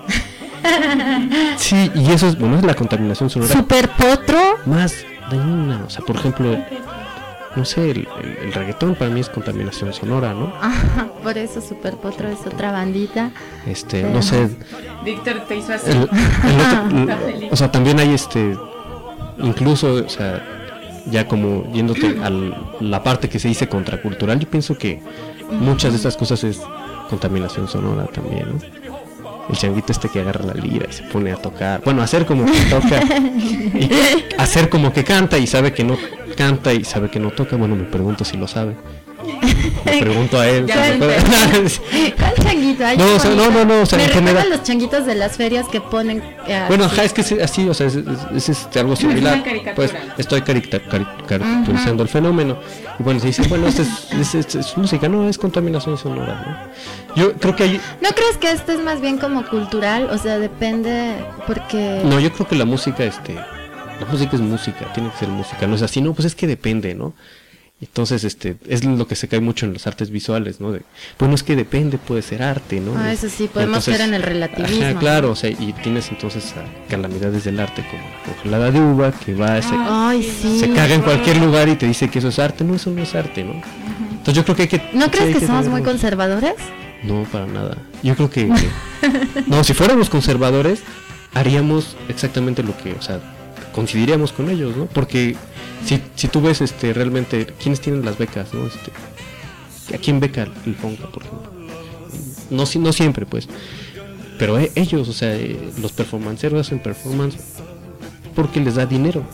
Sí, y eso es, bueno, es la contaminación sonora. ¿Super potro? Más dañina, o sea, por ejemplo, no sé, el reggaetón para mí es contaminación sonora, ¿no? Por eso Super Potro es otra bandita. No sé. Víctor te hizo así. O sea, también hay incluso, o sea, ya como yéndote a la parte que se dice contracultural, yo pienso que muchas de estas cosas es contaminación sonora también, ¿no? El changuito que agarra la lira y se pone a tocar, bueno, hacer como que toca y hacer como que canta y sabe que no canta y sabe que no toca. Bueno, me pregunto si lo sabe. Le pregunto a él. ¿Cuál changuito? No, o sea, me en recuerdan general los changuitos de las ferias que ponen. Bueno, es que es así, o sea, es algo similar. Pues estoy caricaturizando el fenómeno. Y bueno, se dice, bueno, es música, no, es contaminación sonora, ¿no? Yo creo que hay... ¿No crees que esto es más bien como cultural? O sea, depende, porque... No, yo creo que la música, la música es música, tiene que ser música, no es así, no, pues es que depende, ¿no? Entonces, es lo que se cae mucho en las artes visuales, ¿no? Bueno, es que depende, puede ser arte, ¿no? Eso sí, podemos ver en el relativismo. Ajá, claro, o sea, y tienes entonces calamidades del arte como la congelada de uva, que va, se caga en cualquier lugar y te dice que eso es arte. No, eso no es arte, ¿no? Entonces yo creo que hay que... ¿No crees que somos muy conservadores? No, para nada. Yo creo que no, si fuéramos conservadores, haríamos exactamente lo que, o sea, coincidiríamos con ellos, ¿no? Porque si tú ves realmente quiénes tienen las becas, ¿no? ¿A quién beca el Fonca, por ejemplo? No siempre, pues. Pero ellos, o sea, los performanceros hacen performance porque les da dinero.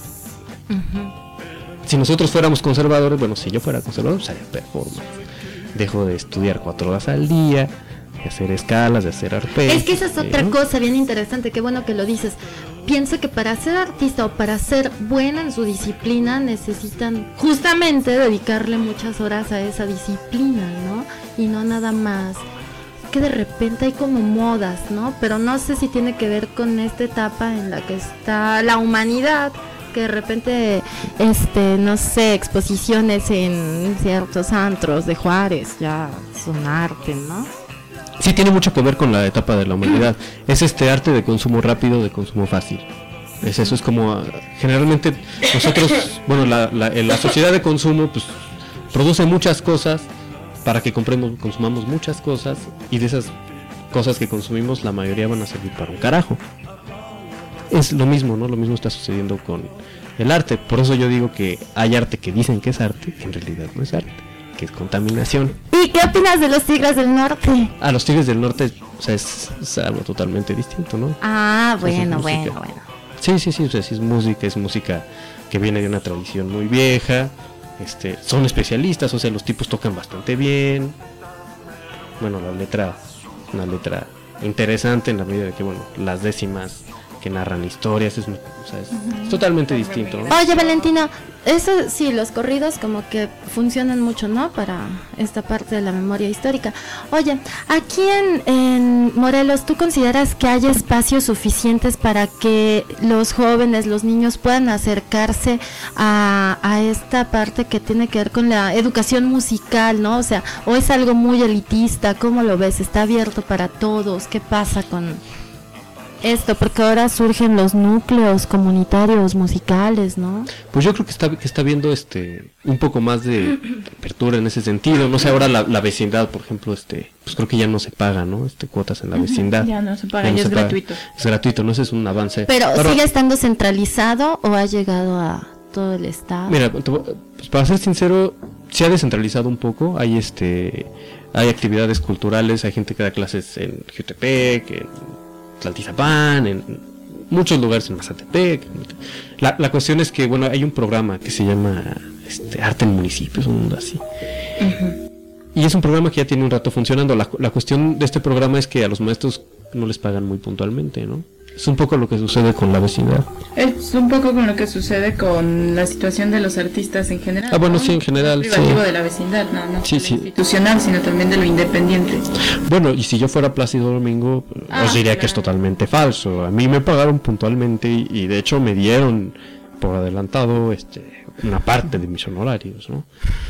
Si nosotros fuéramos conservadores, bueno, si yo fuera conservador, pues haría performance. Dejo de estudiar 4 horas al día, de hacer escalas, de hacer arpegios. Es que esa es otra cosa bien interesante, qué bueno que lo dices. Pienso que para ser artista o para ser buena en su disciplina necesitan justamente dedicarle muchas horas a esa disciplina, ¿no? Y no nada más. Que de repente hay como modas, ¿no? Pero no sé si tiene que ver con esta etapa en la que está la humanidad, que de repente, no sé, exposiciones en ciertos antros de Juárez ya son arte, ¿no? Sí, tiene mucho que ver con la etapa de la humanidad. Es arte de consumo rápido, de consumo fácil. Eso es como, generalmente nosotros, bueno, la sociedad de consumo pues produce muchas cosas para que consumamos muchas cosas, y de esas cosas que consumimos la mayoría van a servir para un carajo. Es lo mismo, ¿no? Lo mismo está sucediendo con el arte. Por eso yo digo que hay arte que dicen que es arte, que en realidad no es arte, que es contaminación. ¿Y qué opinas de los Tigres del Norte? Los Tigres del Norte, o sea, es algo totalmente distinto, ¿no? Bueno. Sí, o sea, sí es música que viene de una tradición muy vieja. Son especialistas, o sea, los tipos tocan bastante bien. Bueno, la letra, una letra interesante en la medida de que, bueno, las décimas que narran historias, es totalmente distinto, ¿no? Oye, Valentina, eso sí, los corridos como que funcionan mucho, ¿no? Para esta parte de la memoria histórica. Oye, aquí en Morelos, ¿tú consideras que hay espacios suficientes para que los jóvenes, los niños puedan acercarse a esta parte que tiene que ver con la educación musical, ¿no? O sea, ¿o es algo muy elitista? ¿Cómo lo ves? ¿Está abierto para todos? ¿Qué pasa con...? esto? Porque ahora surgen los núcleos comunitarios musicales, ¿no? Pues yo creo que está viendo un poco más de apertura en ese sentido. No sé, ahora la vecindad, por ejemplo, pues creo que ya no se paga, ¿no? Cuotas en la vecindad. Ya no se paga, ya es gratuito. Es gratuito, ¿no? Ese es un avance. Pero ¿sigue estando centralizado o ha llegado a todo el estado? Mira, pues para ser sincero, se ha descentralizado un poco. Hay hay actividades culturales, hay gente que da clases en Jutepec, en Tlaltizapán, en muchos lugares, en Mazatepec. La cuestión es que, bueno, hay un programa que se llama Arte en Municipios, un mundo así. Uh-huh. Y es un programa que ya tiene un rato funcionando. La cuestión de este programa es que a los maestros no les pagan muy puntualmente, ¿no? Es un poco lo que sucede con la vecindad. Es un poco con lo que sucede con la situación de los artistas en general. Ah, bueno, ¿no? sí, en general. No privativo de la vecindad, no sí, institucional, sino también de lo independiente. Bueno, y si yo fuera Plácido Domingo, os diría que es totalmente falso. A mí me pagaron puntualmente y de hecho me dieron por adelantado una parte de mis honorarios, ¿no?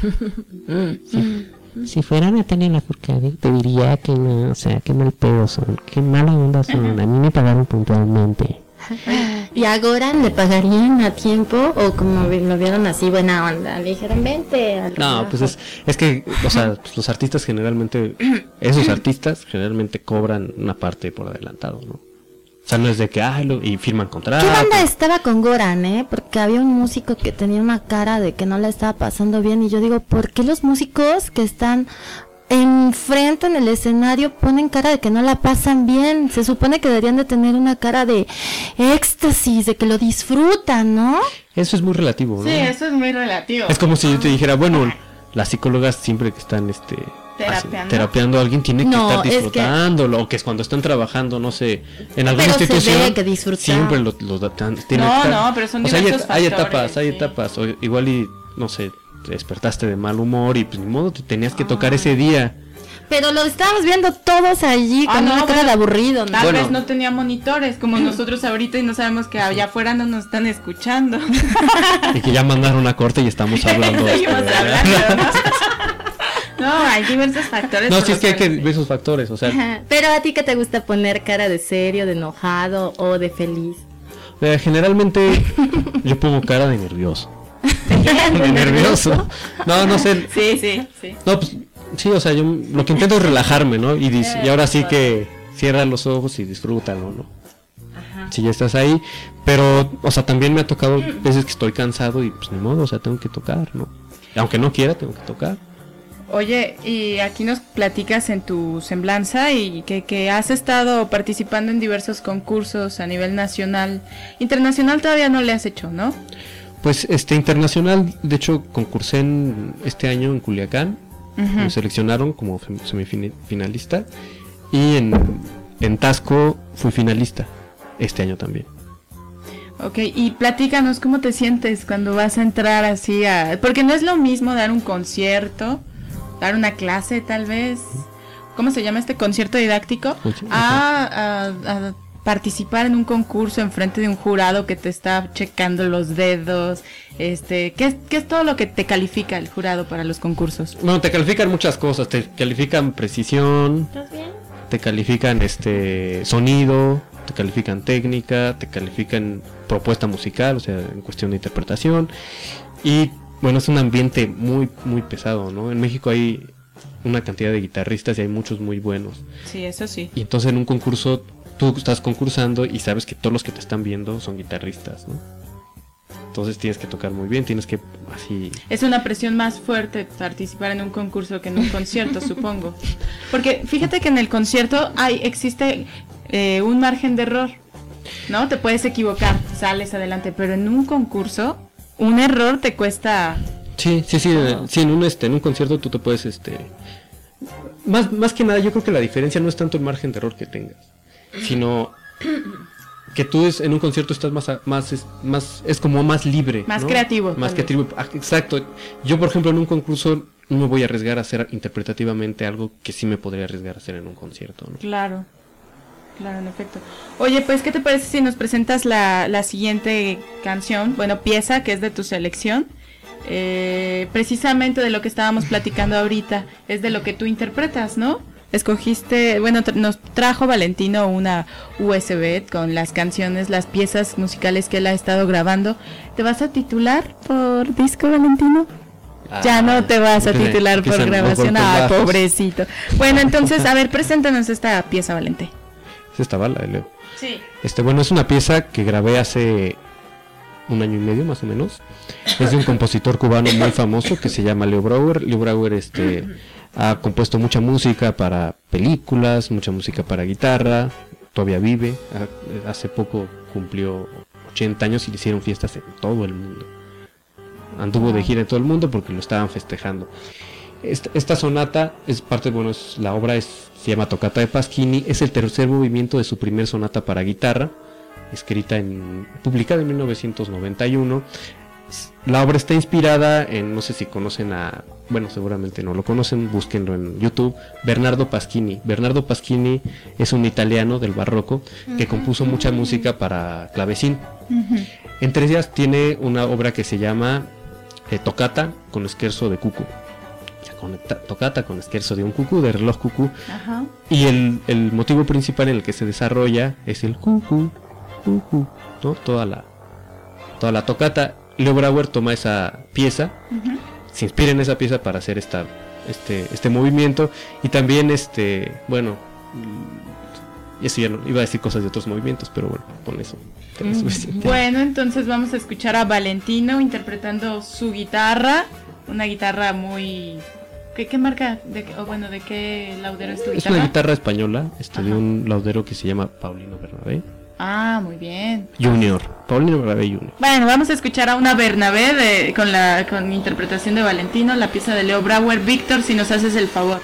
Sí. Si fuera Natalia Lafourcade, te diría que no, o sea, qué mal pedo son, qué mala onda son. A mí me pagaron puntualmente. ¿Y a Goran le pagarían a tiempo o como lo vieron así buena onda? Le dijeron, vente al No, pues es que, o sea, pues los artistas generalmente, esos artistas generalmente cobran una parte por adelantado, ¿no? O sea, no es de que, y firman contrato. ¿Qué banda estaba con Goran, Porque había un músico que tenía una cara de que no la estaba pasando bien. Y yo digo, ¿por qué los músicos que están enfrente en el escenario ponen cara de que no la pasan bien? Se supone que deberían de tener una cara de éxtasis, de que lo disfrutan, ¿no? Eso es muy relativo, ¿no? Sí, eso es muy relativo. Es como si yo te dijera, bueno, las psicólogas siempre que están terapeando a alguien tiene que estar disfrutándolo, o que es cuando están trabajando, no sé, en alguna institución se ve que disfrutan. siempre lo dan. No, pero son diversos hay factores, hay etapas, o igual y no sé, te despertaste de mal humor y pues ni modo te tenías que tocar ese día. Pero lo estábamos viendo todos allí con una cara de aburrido, ¿no? Tal vez no tenía monitores como nosotros ahorita y no sabemos que allá afuera no nos están escuchando. Y que ya mandaron a corte y estamos hablando. No, hay diversos factores. No, sí es que hay que ver esos factores, o sea. Ajá. Pero a ti, ¿qué te gusta poner? ¿Cara de serio, de enojado o de feliz? Generalmente yo pongo cara de nervioso. De nervioso. No sé. Sí. No, pues sí, o sea, yo lo que intento es relajarme, ¿no? Y ahora sí que cierra los ojos y disfrútalo, ¿no? Ajá. Si ya estás ahí, pero, o sea, también me ha tocado veces que estoy cansado y pues ni modo, o sea, tengo que tocar, ¿no? Aunque no quiera, tengo que tocar. Oye, y aquí nos platicas en tu semblanza y que has estado participando en diversos concursos a nivel nacional. Internacional todavía no le has hecho, ¿no? Pues internacional, de hecho, concursé este año en Culiacán. Uh-huh. Me seleccionaron como semifinalista y en Tasco fui finalista este año también. Ok, y platícanos cómo te sientes cuando vas a entrar así porque no es lo mismo dar un concierto, dar una clase tal vez, ¿cómo se llama concierto didáctico? A participar en un concurso en frente de un jurado que te está checando los dedos. ¿Qué es todo lo que te califica el jurado para los concursos? Bueno, te califican muchas cosas, te califican precisión. ¿Estás bien? Te califican sonido, te califican técnica, te califican propuesta musical, o sea, en cuestión de interpretación. Y bueno, es un ambiente muy, muy pesado, ¿no? En México hay una cantidad de guitarristas y hay muchos muy buenos. Sí, eso sí. Y entonces en un concurso tú estás concursando y sabes que todos los que te están viendo son guitarristas, ¿no? Entonces tienes que tocar muy bien, tienes que así... Es una presión más fuerte participar en un concurso que en un concierto, supongo. Porque fíjate que en el concierto existe un margen de error, ¿no? Te puedes equivocar, sales adelante, pero en un concurso, un error te cuesta... Sí, en un concierto tú te puedes, más que nada yo creo que la diferencia no es tanto el margen de error que tengas, sino que tú en un concierto estás es como más libre, más, ¿no? Más creativo, exacto. Yo por ejemplo en un concurso no me voy a arriesgar a hacer interpretativamente algo que sí me podría arriesgar a hacer en un concierto, ¿no? Claro, en efecto. Oye, pues ¿qué te parece si nos presentas la siguiente canción, pieza que es de tu selección? Precisamente de lo que estábamos platicando ahorita, es de lo que tú interpretas, ¿no? escogiste, bueno, nos trajo Valentino una USB con las canciones, las piezas musicales que él ha estado grabando. ¿Te vas a titular por disco, Valentino? Ya no te vas a titular por grabación. Ah, pobrecito. Bueno, entonces, a ver, preséntanos esta pieza, Valente. ¿Es esta bala, Leo? Sí. Bueno, es una pieza que grabé hace 1 año y medio, más o menos. Es de un compositor cubano muy famoso que se llama Leo Brouwer. Leo Brouwer, ha compuesto mucha música para películas, mucha música para guitarra. Todavía vive. Hace poco cumplió 80 años y le hicieron fiestas en todo el mundo. Anduvo de gira en todo el mundo porque lo estaban festejando. Esta sonata es parte, bueno, la obra se llama Toccata de Pasquini. Es el tercer movimiento de su primer sonata para guitarra, publicada en 1991. La obra está inspirada en, no sé si conocen bueno, seguramente no lo conocen, búsquenlo en YouTube, Bernardo Pasquini. Bernardo Pasquini es un italiano del barroco que compuso mucha música para clavecín. Entre ellas tiene una obra que se llama Toccata con scherzo de cucù. Toccata con scherzo de un cucú, de reloj cucú. Ajá. Y el motivo principal en el que se desarrolla es el cucú, ¿no? Toda la toccata. Leo Brouwer toma esa pieza, se inspira en esa pieza para hacer este movimiento. Y también bueno, eso ya no, iba a decir cosas de otros movimientos, pero bueno, con eso. Bueno, entonces vamos a escuchar a Valentino interpretando su guitarra, una guitarra muy... ¿Qué marca? ¿De qué laudero es tu guitarra? Es una guitarra española, de un laudero que se llama Paulino Bernabé. Ah, muy bien. Junior, Paulino Bernabé Junior. Bueno, vamos a escuchar a una Bernabé con interpretación de Valentino, la pieza de Leo Brouwer. Víctor, si nos haces el favor.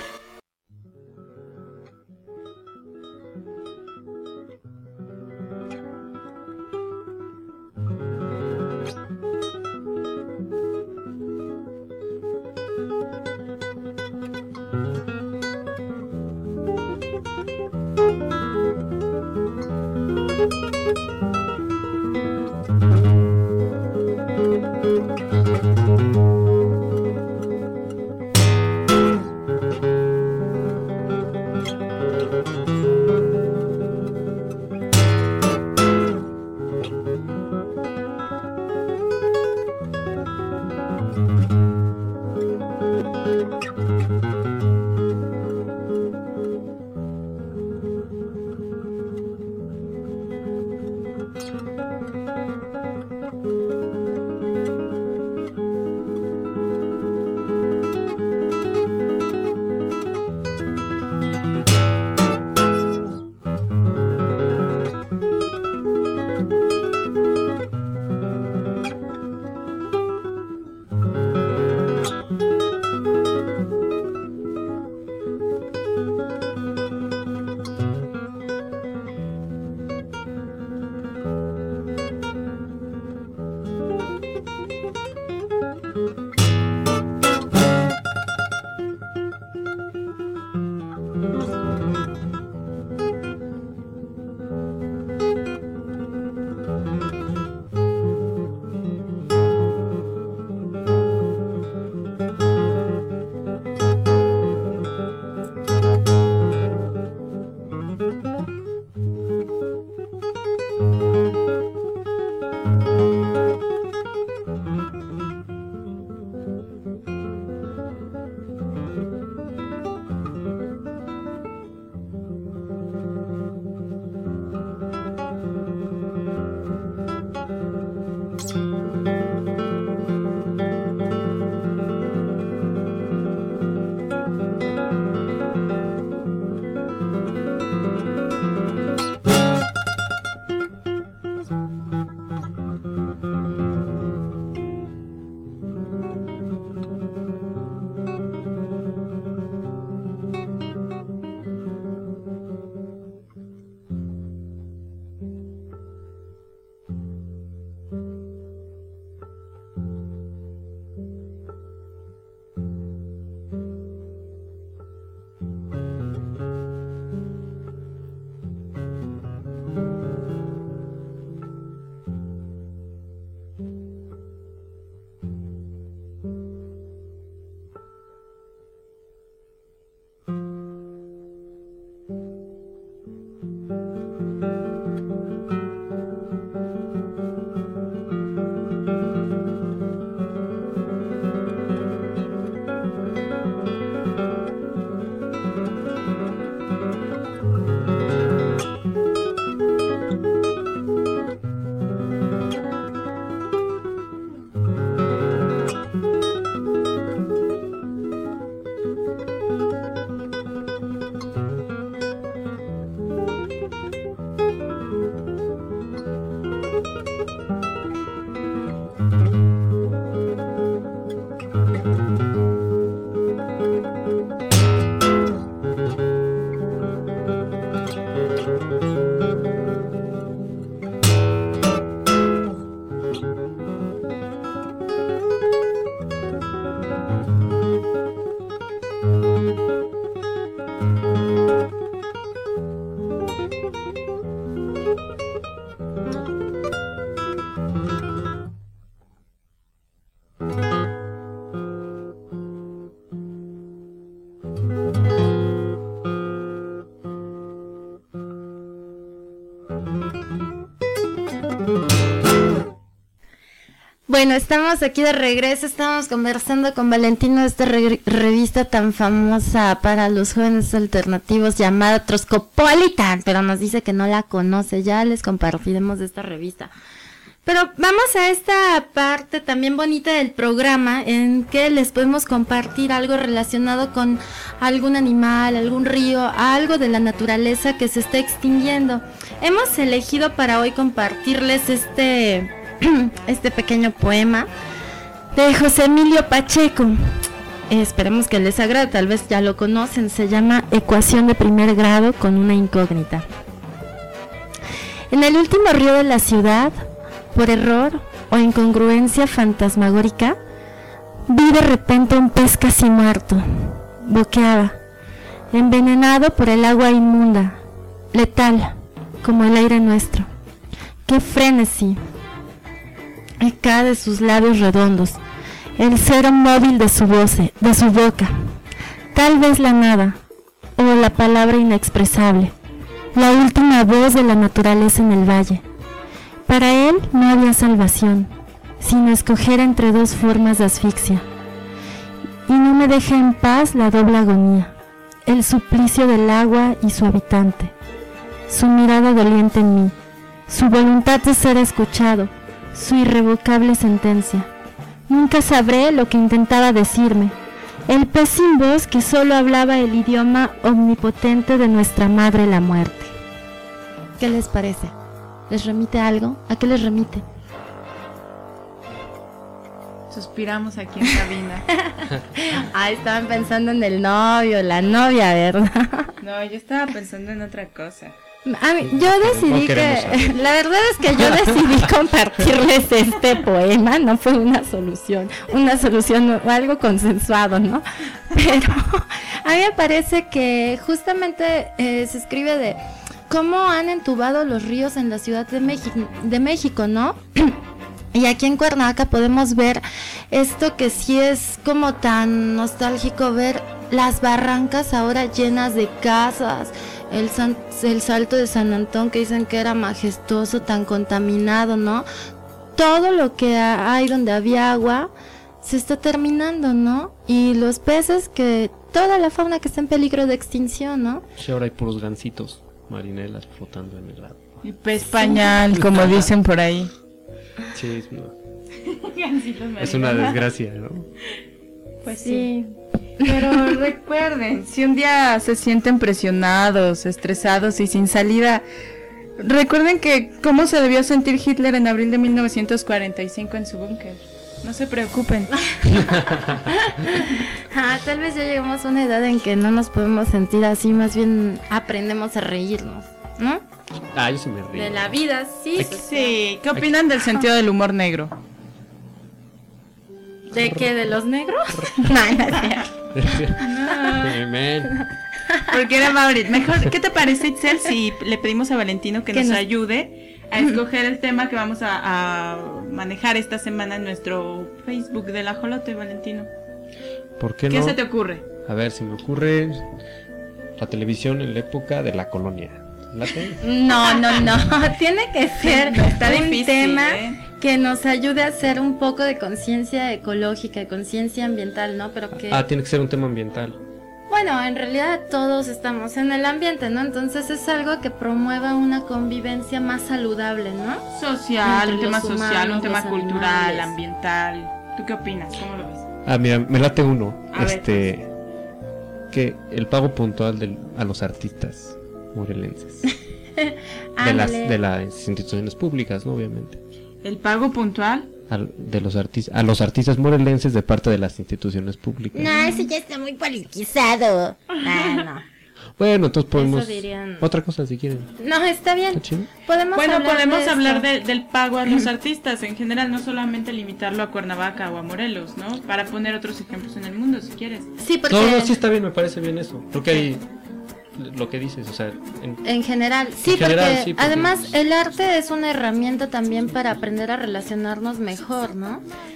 estamos aquí de regreso, estamos conversando con Valentino de esta revista tan famosa para los jóvenes alternativos llamada Troscopolitan, pero nos dice que no la conoce, ya les compartiremos de esta revista. Pero vamos a esta parte también bonita del programa en que les podemos compartir algo relacionado con algún animal, algún río, algo de la naturaleza que se está extinguiendo. Hemos elegido para hoy compartirles este pequeño poema de José Emilio Pacheco. Esperemos que les agrade, tal vez ya lo conocen, se llama Ecuación de primer grado con una incógnita. En el último río de la ciudad, por error o incongruencia fantasmagórica, vi de repente un pez casi muerto. Boqueaba, envenenado por el agua inmunda, letal, como el aire nuestro. ¡Qué frenesí! El K de sus labios redondos, el cero móvil de su voz, de su boca. Tal vez la nada, o la palabra inexpresable, la última voz de la naturaleza en el valle. Para él no había salvación, sino escoger entre dos formas de asfixia. Y no me deja en paz la doble agonía, el suplicio del agua y su habitante, su mirada doliente en mí, su voluntad de ser escuchado, su irrevocable sentencia. Nunca sabré lo que intentaba decirme, el pez sin voz que solo hablaba el idioma omnipotente de nuestra madre la muerte. ¿Qué les parece? ¿Les remite algo? ¿A qué les remite? Suspiramos aquí en cabina. Estaban pensando en el novio, la novia, ¿verdad? No, yo estaba pensando en otra cosa. Yo decidí la verdad es que yo decidí compartirles este poema, no fue una solución o algo consensuado, ¿no? Pero a mí me parece que justamente se escribe de cómo han entubado los ríos en la Ciudad de México, ¿no? Y aquí en Cuernavaca podemos ver esto que sí es como tan nostálgico, ver las barrancas ahora llenas de casas, el Salto de San Antón que dicen que era majestuoso, tan contaminado, ¿no? Todo lo que hay donde había agua se está terminando, ¿no? Y los peces, que toda la fauna que está en peligro de extinción, ¿no? Sí, ahora hay puros gansitos, marinelas flotando en el agua. Y pez pañal, como dicen por ahí. Sí, es una desgracia, ¿no? Pues sí. Pero recuerden, si un día se sienten presionados, estresados y sin salida, recuerden que cómo se debió sentir Hitler en abril de 1945 en su búnker. No se preocupen. Tal vez ya llegamos a una edad en que no nos podemos sentir así, más bien aprendemos a reírnos, ¿no? Yo se me río. De la vida, sí. Sí, ¿qué opinan del sentido del humor negro? ¿De qué? ¿De los negros? No. Porque era Mauricio. Mejor, ¿qué te parece, Itzel, si le pedimos a Valentino que nos ayude a escoger el tema que vamos a manejar esta semana en nuestro Facebook del Ajolote, Valentino? ¿Por qué no? ¿Qué se te ocurre? A ver, se me ocurre la televisión en la época de la colonia. ¿Late? No. Tiene que ser un tema que nos ayude a hacer un poco de conciencia ecológica, de conciencia ambiental, ¿no? Pero que... tiene que ser un tema ambiental. Bueno, en realidad todos estamos en el ambiente, ¿no? Entonces es algo que promueva una convivencia más saludable, ¿no? Social, un tema social, un tema cultural, ambiental. ¿Tú qué opinas? ¿Cómo lo ves? Mira, me late uno. A ver. Que el pago puntual a los artistas morelenses. de las instituciones públicas, ¿no? Obviamente. ¿El pago puntual? A los artistas morelenses de parte de las instituciones públicas. No, eso ya está muy politizado. No. Bueno, entonces podemos... dirían... Otra cosa si quieren. No, está bien. ¿Está chido? Podemos hablar del pago a los artistas en general, no solamente limitarlo a Cuernavaca o a Morelos, ¿no? Para poner otros ejemplos en el mundo, si quieres. Sí, porque... No, sí está bien, me parece bien eso. Creo que hay... Lo que dices, o sea... En general, sí, porque además el arte es una herramienta también para aprender a relacionarnos mejor, ¿no?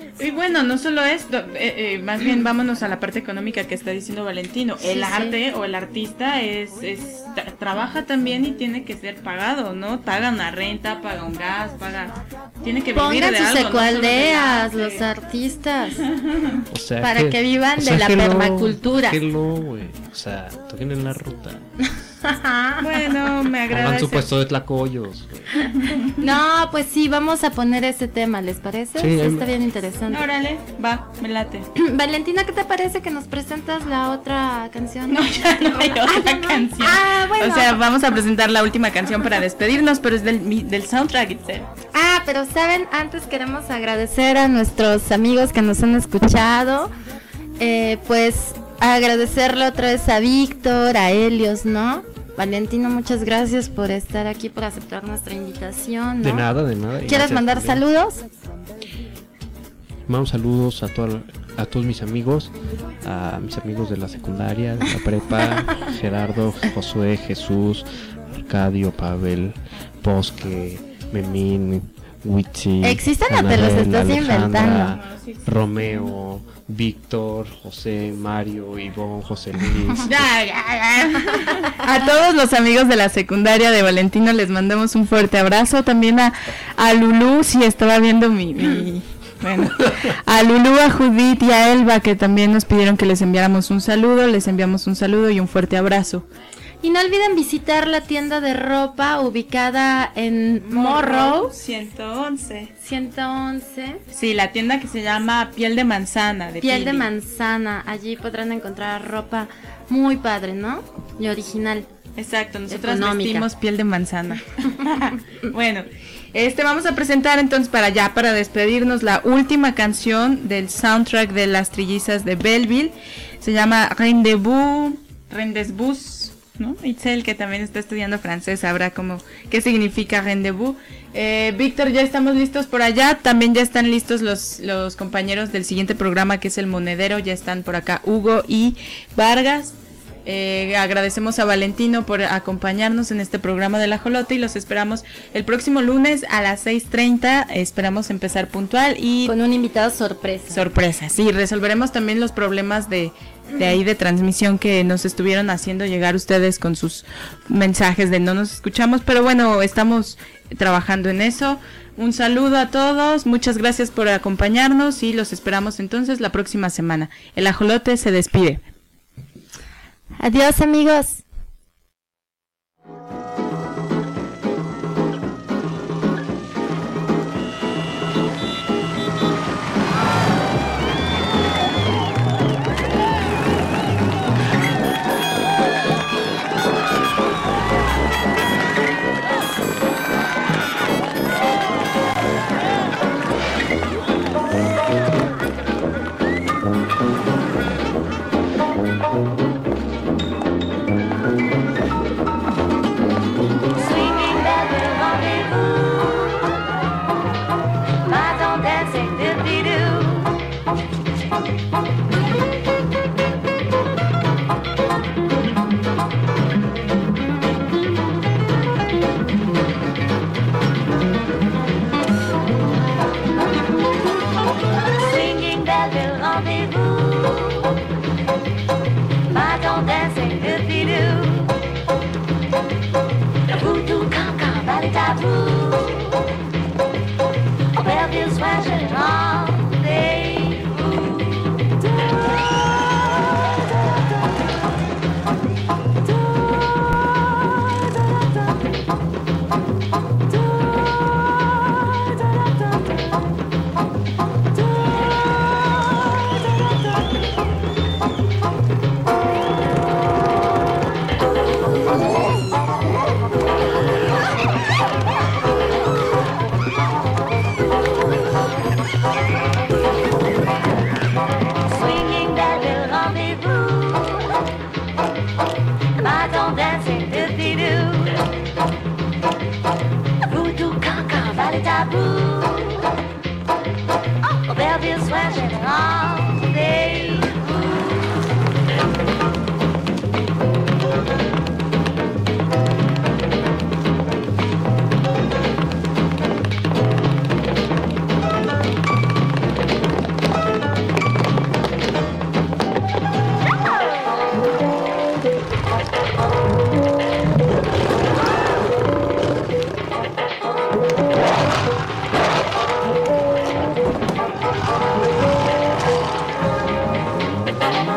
Y bueno, no solo esto, más bien vámonos a la parte económica que está diciendo Valentino. El arte o el artista trabaja también y tiene que ser pagado, ¿no? Paga una renta, paga un gas, tiene que vivir de Pongan sus algo. ecualdeas, ¿no? los artistas, O sea, para que vivan de la permacultura. Güey. O sea, toquen en la ruta. Bueno, me Hagan agradece. su puesto de tlacoyos, güey. No, pues sí, vamos a poner ese tema, ¿les parece? Sí, está bien interesante. Órale, va, me late. Valentina, ¿qué te parece que nos presentas la otra canción? No, ya no hay otra canción. Ah, bueno. O sea, vamos a presentar la última canción para despedirnos, pero es del soundtrack itself. Ah, pero saben, antes queremos agradecer a nuestros amigos que nos han escuchado. Pues agradecerle otra vez a Víctor, a Helios, ¿no? Valentino, muchas gracias por estar aquí, por aceptar nuestra invitación, ¿no? De nada. ¿Quieres Gracias mandar también. saludos? Mando saludos a todos mis amigos, a mis amigos de la secundaria, de la prepa, Gerardo, Josué, Jesús, Arcadio, Pavel, Bosque, Memín, Witsi, ¿Existen o te los estás inventando? Romeo, Víctor, José, Mario, Ivonne, José Luis. A todos los amigos de la secundaria de Valentino les mandamos un fuerte abrazo. También a Lulú, si estaba viendo bueno, a Lulú, a Judith y a Elba, que también nos pidieron que les enviáramos un saludo. Les enviamos un saludo y un fuerte abrazo. Y no olviden visitar la tienda de ropa ubicada en Morrow 111. 111. Sí, la tienda que se llama Piel de Manzana. Piel de Pili. Manzana. Allí podrán encontrar ropa muy padre, ¿no? Y original. Exacto, nosotras Económica. vestimos piel de manzana. Bueno, vamos a presentar entonces para despedirnos la última canción del soundtrack de Las Trillizas de Belleville. Se llama Rendezvous, ¿no? Itzel, que también está estudiando francés, sabrá qué significa rendezvous. Víctor, ya estamos listos por allá. También ya están listos los compañeros del siguiente programa, que es El Monedero. Ya están por acá Hugo y Vargas. Agradecemos a Valentino por acompañarnos en este programa del Ajolote y los esperamos el próximo lunes a las 6:30. Esperamos empezar puntual y Con un invitado sorpresa. sorpresa. Sí, resolveremos también los problemas de ahí de transmisión que nos estuvieron haciendo llegar ustedes con sus mensajes de no nos escuchamos, pero bueno, estamos trabajando en eso. Un saludo a todos, muchas gracias por acompañarnos y los esperamos entonces la próxima semana. El Ajolote se despide. Adiós, amigos.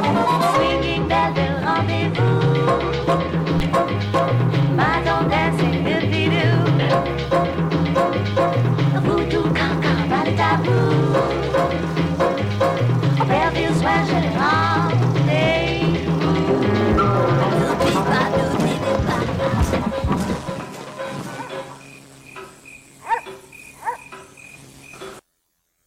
Thank you.